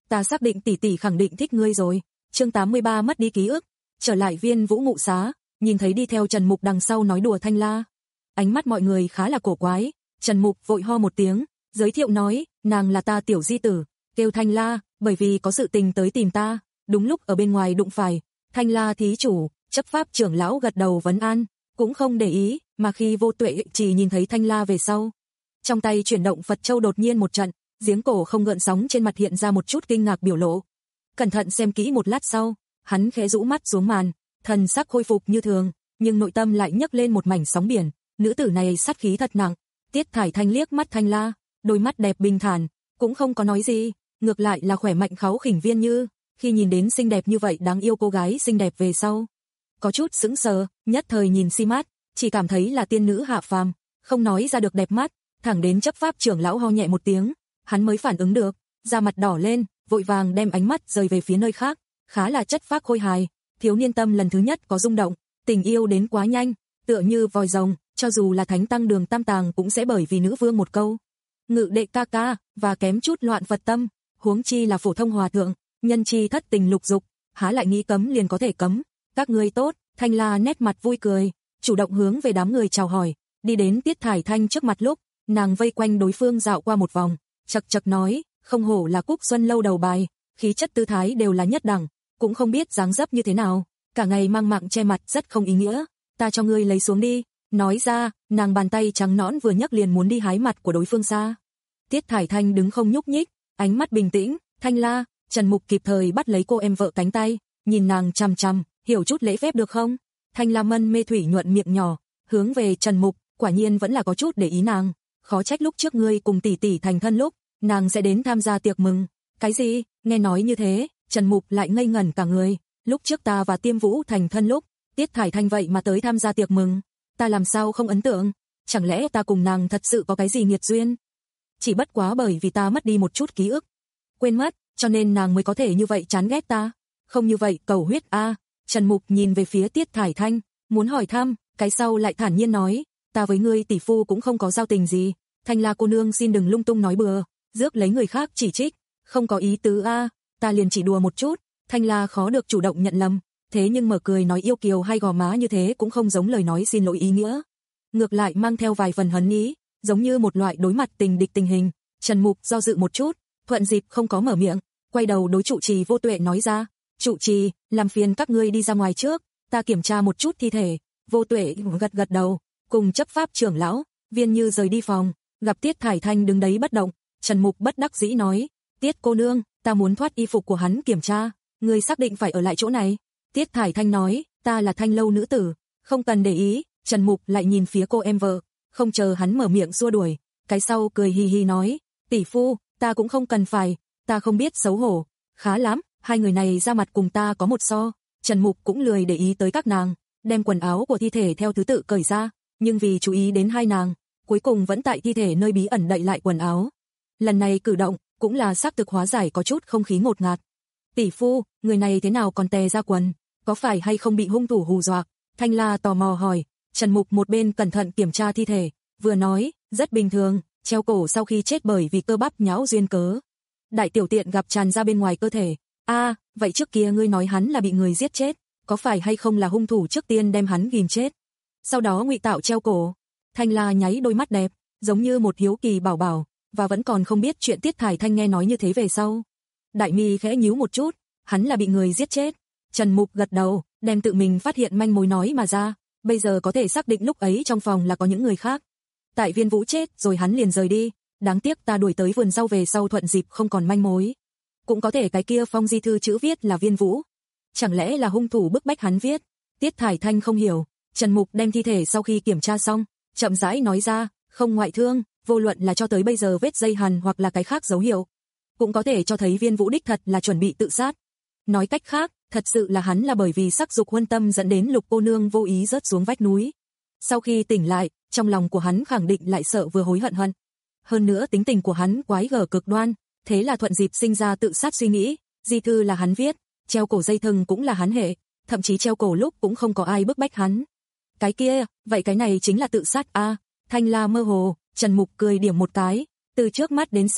ta xác định tỷ tỷ khẳng định thích ngươi rồi. Chương tám mươi ba mất đi ký ức, trở lại Viên Vũ ngụ xá, nhìn thấy đi theo Trần Mục đằng sau nói đùa Thanh La. Ánh mắt mọi người khá là cổ quái, Trần Mục vội ho một tiếng, giới thiệu nói, nàng là ta tiểu di tử, kêu Thanh La, bởi vì có sự tình tới tìm ta, đúng lúc ở bên ngoài đụng phải. Thanh La thí chủ, chấp pháp trưởng lão gật đầu vấn an, cũng không để ý, mà khi Vô Tuệ chỉ nhìn thấy Thanh La về sau, trong tay chuyển động Phật châu đột nhiên một trận, giếng cổ không gợn sóng trên mặt hiện ra một chút kinh ngạc biểu lộ. Cẩn thận xem kỹ một lát sau, hắn khẽ rũ mắt xuống màn, thần sắc khôi phục như thường, nhưng nội tâm lại nhấc lên một mảnh sóng biển, nữ tử này sát khí thật nặng. Tiết Thải Thanh liếc mắt Thanh La, đôi mắt đẹp bình thản, cũng không có nói gì, ngược lại là khỏe mạnh kháu khỉnh Viên Như, khi nhìn đến xinh đẹp như vậy đáng yêu cô gái xinh đẹp về sau, có chút sững sờ, nhất thời nhìn si mắt, chỉ cảm thấy là tiên nữ hạ phàm, không nói ra được đẹp mắt, thẳng đến chấp pháp trưởng lão ho nhẹ một tiếng, hắn mới phản ứng được, da mặt đỏ lên, vội vàng đem ánh mắt rời về phía nơi khác, khá là chất phác khôi hài, thiếu niên tâm lần thứ nhất có rung động, tình yêu đến quá nhanh, tựa như vòi rồng, cho dù là thánh tăng Đường Tam Tàng cũng sẽ bởi vì nữ vương một câu ngự đệ ca ca và kém chút loạn Phật tâm, huống chi là phổ thông hòa thượng, nhân chi thất tình lục dục, há lại nghĩ cấm liền có thể cấm. Các ngươi tốt. Thanh La nét mặt vui cười, chủ động hướng về đám người chào hỏi, đi đến Tiết Thải Thanh trước mặt lúc, nàng vây quanh đối phương dạo qua một vòng, chậc chậc nói, không hổ là Cúc Xuân lâu đầu bài, khí chất tư thái đều là nhất đẳng, cũng không biết dáng dấp như thế nào, cả ngày mang mạng che mặt rất không ý nghĩa, ta cho ngươi lấy xuống đi. Nói ra, nàng bàn tay trắng nõn vừa nhấc liền muốn đi hái mặt của đối phương ra. Tiết Thải Thanh đứng không nhúc nhích, ánh mắt bình tĩnh. Thanh La, Trần Mục kịp thời bắt lấy cô em vợ cánh tay, nhìn nàng chằm chằm, hiểu chút lễ phép được không? Thanh La mân mê thủy nhuận miệng nhỏ, hướng về Trần Mục, quả nhiên vẫn là có chút để ý nàng, khó trách lúc trước ngươi cùng tỷ tỷ thành thân lúc, nàng sẽ đến tham gia tiệc mừng. Cái gì? Nghe nói như thế, Trần Mục lại ngây ngẩn cả người, lúc trước ta và Tiêm Vũ thành thân lúc, Tiết Thải Thanh vậy mà tới tham gia tiệc mừng, ta làm sao không ấn tượng, chẳng lẽ ta cùng nàng thật sự có cái gì nghiệt duyên? Chỉ bất quá bởi vì ta mất đi một chút ký ức, quên mất, cho nên nàng mới có thể như vậy chán ghét ta, không như vậy cầu huyết a. À. Trần Mục nhìn về phía Tiết Thải Thanh, muốn hỏi thăm, cái sau lại thản nhiên nói, ta với ngươi tỷ phu cũng không có giao tình gì, Thanh La cô nương xin đừng lung tung nói bừa, rước lấy người khác chỉ trích, không có ý tứ a, à, ta liền chỉ đùa một chút. Thanh La khó được chủ động nhận lầm, thế nhưng mở cười nói yêu kiều hay gò má như thế cũng không giống lời nói xin lỗi ý nghĩa, ngược lại mang theo vài phần hấn ý, giống như một loại đối mặt tình địch tình hình. Trần Mục do dự một chút, thuận dịp không có mở miệng, quay đầu đối trụ trì Vô Tuệ nói ra, trụ trì, làm phiền các ngươi đi ra ngoài trước, ta kiểm tra một chút thi thể. Vô Tuệ gật gật đầu, cùng chấp pháp trưởng lão, Viên Như rời đi phòng, gặp Tiết Thải Thanh đứng đấy bất động, Trần Mục bất đắc dĩ nói, Tiết cô nương, ta muốn thoát y phục của hắn kiểm tra, ngươi xác định phải ở lại chỗ này. Tiết Thải Thanh nói, ta là Thanh lâu nữ tử, không cần để ý. Trần Mục lại nhìn phía cô em vợ, không chờ hắn mở miệng xua đuổi, cái sau cười hì hì nói, tỷ phu, ta cũng không cần phải, ta không biết xấu hổ, khá lắm, hai người này ra mặt cùng ta có một so. Trần Mục cũng lười để ý tới các nàng, đem quần áo của thi thể theo thứ tự cởi ra, nhưng vì chú ý đến hai nàng, cuối cùng vẫn tại thi thể nơi bí ẩn đậy lại quần áo. Lần này cử động, cũng là xác thực hóa giải có chút không khí ngột ngạt. Tỷ phu, người này thế nào còn tè ra quần, có phải hay không bị hung thủ hù dọa? Thanh La tò mò hỏi. Trần Mục một bên cẩn thận kiểm tra thi thể, vừa nói, rất bình thường, treo cổ sau khi chết bởi vì cơ bắp nhão duyên cớ. Đại tiểu tiện gặp tràn ra bên ngoài cơ thể. A, à, vậy trước kia ngươi nói hắn là bị người giết chết, có phải hay không là hung thủ trước tiên đem hắn ghim chết, sau đó ngụy tạo treo cổ? Thanh La nháy đôi mắt đẹp, giống như một hiếu kỳ bảo bảo, và vẫn còn không biết chuyện Tiết Thải Thanh nghe nói như thế về sau. Đại mi khẽ nhíu một chút, hắn là bị người giết chết. Trần Mục gật đầu, đem tự mình phát hiện manh mối nói mà ra, bây giờ có thể xác định lúc ấy trong phòng là có những người khác. Tại Viên Vũ chết rồi hắn liền rời đi, đáng tiếc ta đuổi tới vườn sau về sau thuận dịp không còn manh mối. Cũng có thể cái kia phong di thư chữ viết là Viên Vũ, chẳng lẽ là hung thủ bức bách hắn viết? Tiết Thải Thanh không hiểu. Trần Mục đem thi thể sau khi kiểm tra xong, chậm rãi nói ra, không ngoại thương, vô luận là cho tới bây giờ vết dây hằn hoặc là cái khác dấu hiệu, cũng có thể cho thấy Viên Vũ đích thật là chuẩn bị tự sát. Nói cách khác, thật sự là hắn là bởi vì sắc dục huân tâm dẫn đến Lục cô nương vô ý rớt xuống vách núi. Sau khi tỉnh lại, trong lòng của hắn khẳng định lại sợ vừa hối hận hận. Hơn nữa tính tình của hắn quái gở cực đoan, thế là thuận dịp sinh ra tự sát suy nghĩ, di thư là hắn viết, treo cổ dây thừng cũng là hắn hệ, thậm chí treo cổ lúc cũng không có ai bức bách hắn. Cái kia, vậy cái này chính là tự sát a? À, Thanh La mơ hồ, Trần Mục cười điểm một cái, từ trước mắt đến xem,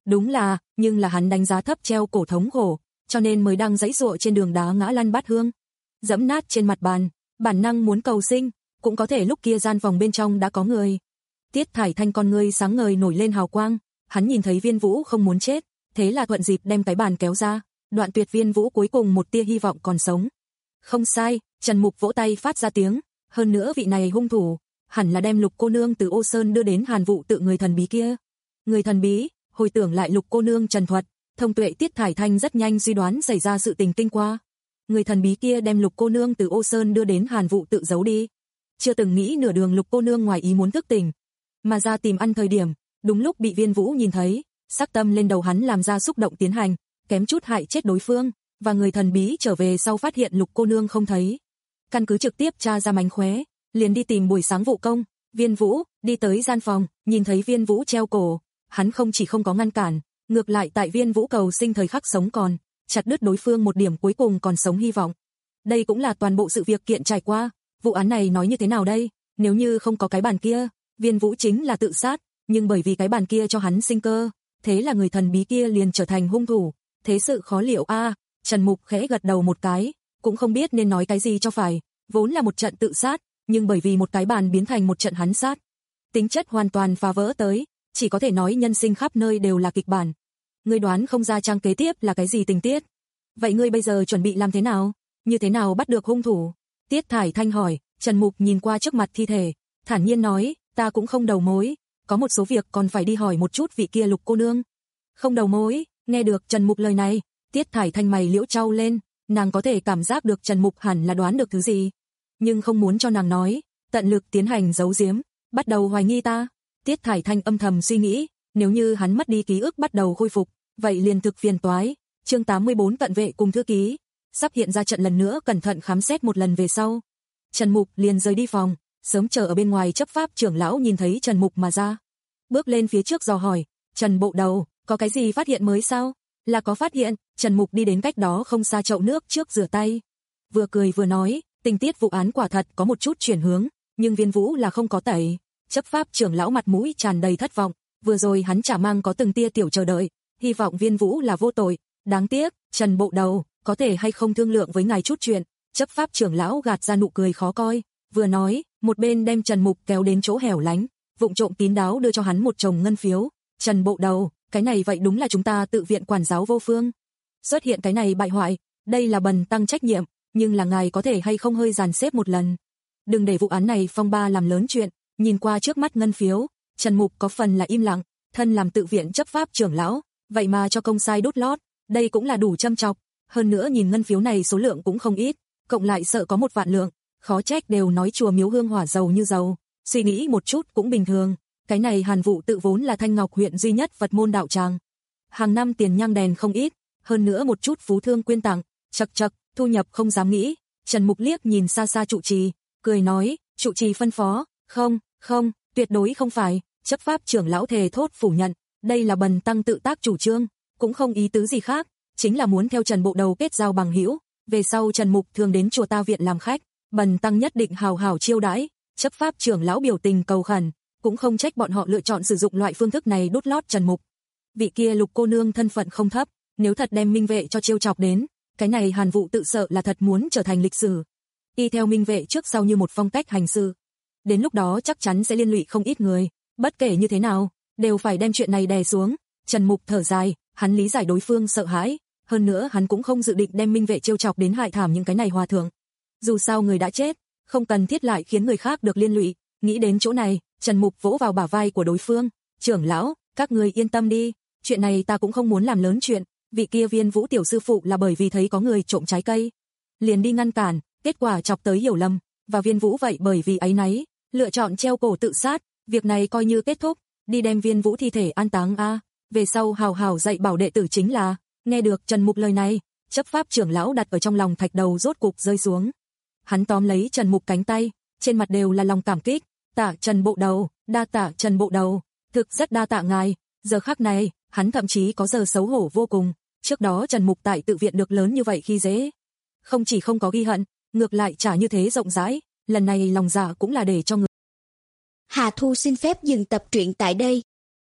Đúng là, nhưng là hắn đánh giá thấp treo cổ thống khổ, cho nên mới đang giãy giụa trên đường đá ngã lăn bát hương. Dẫm nát trên mặt bàn, bản năng muốn cầu sinh, cũng có thể lúc kia gian phòng bên trong đã có người. Tiết Thải Thanh con ngươi sáng ngời nổi lên hào quang, hắn nhìn thấy Viên Vũ không muốn chết, thế là thuận dịp đem cái bàn kéo ra, đoạn tuyệt Viên Vũ cuối cùng một tia hy vọng còn sống. Không sai, Trần Mục vỗ tay phát ra tiếng, hơn nữa vị này hung thủ, hẳn là đem Lục cô nương từ Ô Sơn đưa đến Hàn Vụ tự người thần bí kia. Người thần bí, hồi tưởng lại Lục cô nương trần thuật, thông tuệ Tiết Thải Thanh rất nhanh suy đoán xảy ra sự tình kinh qua. Người thần bí kia đem Lục cô nương từ Ô Sơn đưa đến Hàn Vụ tự giấu đi. Chưa từng nghĩ nửa đường Lục cô nương ngoài ý muốn thức tỉnh, mà ra tìm ăn thời điểm, đúng lúc bị Viên Vũ nhìn thấy, sắc tâm lên đầu hắn làm ra xúc động tiến hành, kém chút hại chết đối phương, và người thần bí trở về sau phát hiện Lục cô nương không thấy. Căn cứ trực tiếp tra ra mánh khóe, liền đi tìm buổi sáng vụ công. Viên Vũ đi tới gian phòng, nhìn thấy Viên Vũ treo cổ, hắn không chỉ không có ngăn cản, ngược lại tại Viên Vũ cầu sinh thời khắc sống còn, chặt đứt đối phương một điểm cuối cùng còn sống hy vọng. Đây cũng là toàn bộ sự việc kiện trải qua, vụ án này nói như thế nào đây? Nếu như không có cái bàn kia, Viên Vũ chính là tự sát, nhưng bởi vì cái bàn kia cho hắn sinh cơ, thế là người thần bí kia liền trở thành hung thủ. Thế sự khó liệu a. À, Trần Mục khẽ gật đầu một cái, cũng không biết nên nói cái gì cho phải, vốn là một trận tự sát, nhưng bởi vì một cái bàn biến thành một trận hắn sát. Tính chất hoàn toàn phá vỡ tới, chỉ có thể nói nhân sinh khắp nơi đều là kịch bản. Ngươi đoán không ra trang kế tiếp là cái gì tình tiết. Vậy ngươi bây giờ chuẩn bị làm thế nào? Như thế nào bắt được hung thủ? Tiết Thải Thanh hỏi. Trần Mục nhìn qua trước mặt thi thể, thản nhiên nói, ta cũng không đầu mối, có một số việc còn phải đi hỏi một chút vị kia Lục cô nương. Không đầu mối? Nghe được Trần Mục lời này, Tiết Thải Thanh mày liễu trao lên, nàng có thể cảm giác được Trần Mục hẳn là đoán được thứ gì, nhưng không muốn cho nàng nói, tận lực tiến hành giấu giếm, bắt đầu hoài nghi ta. Tiết Thải Thanh âm thầm suy nghĩ, nếu như hắn mất đi ký ức bắt đầu khôi phục, vậy liền thực phiền toái. Chương tám mươi bốn cận vệ cùng thư ký, sắp hiện ra trận lần nữa cẩn thận khám xét một lần về sau. Trần Mục liền rời đi phòng, sớm chờ ở bên ngoài chấp pháp trưởng lão nhìn thấy Trần Mục mà ra. Bước lên phía trước dò hỏi, Trần bộ đầu, có cái gì phát hiện mới sao? Là có phát hiện. Trần Mục đi đến cách đó không xa chậu nước trước rửa tay. Vừa cười vừa nói, tình tiết vụ án quả thật có một chút chuyển hướng, nhưng Viên Vũ là không có tẩy. Chấp pháp trưởng lão mặt mũi tràn đầy thất vọng, vừa rồi hắn chả mang có từng tia tiểu chờ đợi, hy vọng Viên Vũ là vô tội. Đáng tiếc, Trần bộ đầu, có thể hay không thương lượng với ngài chút chuyện? Chấp pháp trưởng lão gạt ra nụ cười khó coi, vừa nói, một bên đem Trần Mục kéo đến chỗ hẻo lánh, vụng trộm tín đáo đưa cho hắn một chồng ngân phiếu. Trần bộ đầu, cái này vậy đúng là chúng ta tự viện quản giáo vô phương. Xuất hiện cái này bại hoại, đây là bần tăng trách nhiệm, nhưng là ngài có thể hay không hơi dàn xếp một lần. Đừng để vụ án này phong ba làm lớn chuyện. Nhìn qua trước mắt ngân phiếu, Trần Mục có phần là im lặng, thân làm tự viện chấp pháp trưởng lão, vậy mà cho công sai đút lót, đây cũng là đủ châm chọc. Hơn nữa nhìn ngân phiếu này số lượng cũng không ít, cộng lại sợ có một vạn lượng, khó trách đều nói chùa miếu hương hỏa giàu như giàu. Suy nghĩ một chút cũng bình thường, cái này Hàn Vụ tự vốn là Thanh Ngọc huyện duy nhất Phật môn đạo tràng, hàng năm tiền nhang đèn không ít, hơn nữa một chút phú thương quyên tặng, chật chật, thu nhập không dám nghĩ. Trần Mục liếc nhìn xa xa trụ trì, cười nói, trụ trì phân phó, không, không, tuyệt đối không phải. Chấp pháp trưởng lão thề thốt phủ nhận, đây là bần tăng tự tác chủ trương, cũng không ý tứ gì khác, chính là muốn theo Trần bộ đầu kết giao bằng hữu, về sau Trần Mục thường đến chùa ta viện làm khách, bần tăng nhất định hào hào chiêu đãi. Chấp pháp trưởng lão biểu tình cầu khẩn, cũng không trách bọn họ lựa chọn sử dụng loại phương thức này đút lót Trần Mục. Vị kia Lục cô nương thân phận không thấp, nếu thật đem Minh Vệ cho trêu chọc đến, cái này Hàn Vụ tự sợ là thật muốn trở thành lịch sử. Y theo Minh Vệ trước sau như một phong cách hành sự, đến lúc đó chắc chắn sẽ liên lụy không ít người, bất kể như thế nào, đều phải đem chuyện này đè xuống. Trần Mục thở dài, hắn lý giải đối phương sợ hãi, hơn nữa hắn cũng không dự định đem Minh Vệ trêu chọc đến hại thảm những cái này hòa thượng. Dù sao người đã chết, không cần thiết lại khiến người khác được liên lụy. Nghĩ đến chỗ này, Trần Mục vỗ vào bả vai của đối phương, trưởng lão, các người yên tâm đi, chuyện này ta cũng không muốn làm lớn chuyện. Vị kia Viên Vũ tiểu sư phụ là bởi vì thấy có người trộm trái cây, liền đi ngăn cản, kết quả chọc tới hiểu lầm, và Viên Vũ vậy bởi vì áy náy, lựa chọn treo cổ tự sát, việc này coi như kết thúc, đi đem Viên Vũ thi thể an táng a, về sau hào hào dạy bảo đệ tử chính là. Nghe được Trần Mục lời này, chấp pháp trưởng lão đặt ở trong lòng thạch đầu rốt cục rơi xuống. Hắn tóm lấy Trần Mục cánh tay, trên mặt đều là lòng cảm kích, tạ Trần bộ đầu, đa tạ Trần bộ đầu, thực rất đa tạ ngài. Giờ khắc này, hắn thậm chí có giờ xấu hổ vô cùng, trước đó Trần Mục tại tự viện được lớn như vậy khi dễ, không chỉ không có ghi hận, ngược lại trả như thế rộng rãi, lần này lòng dạ cũng là để cho người. Hà Thu xin phép dừng tập truyện tại đây.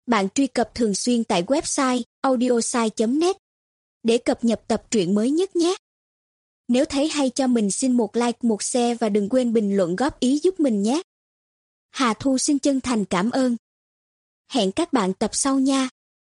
bạn truy cập thường xuyên tại website audiosai chấm net để cập nhật tập truyện mới nhất nhé. Nếu thấy hay cho mình xin một like, một share và đừng quên bình luận góp ý giúp mình nhé. Hà Thu xin chân thành cảm ơn. Hẹn các bạn tập sau nha.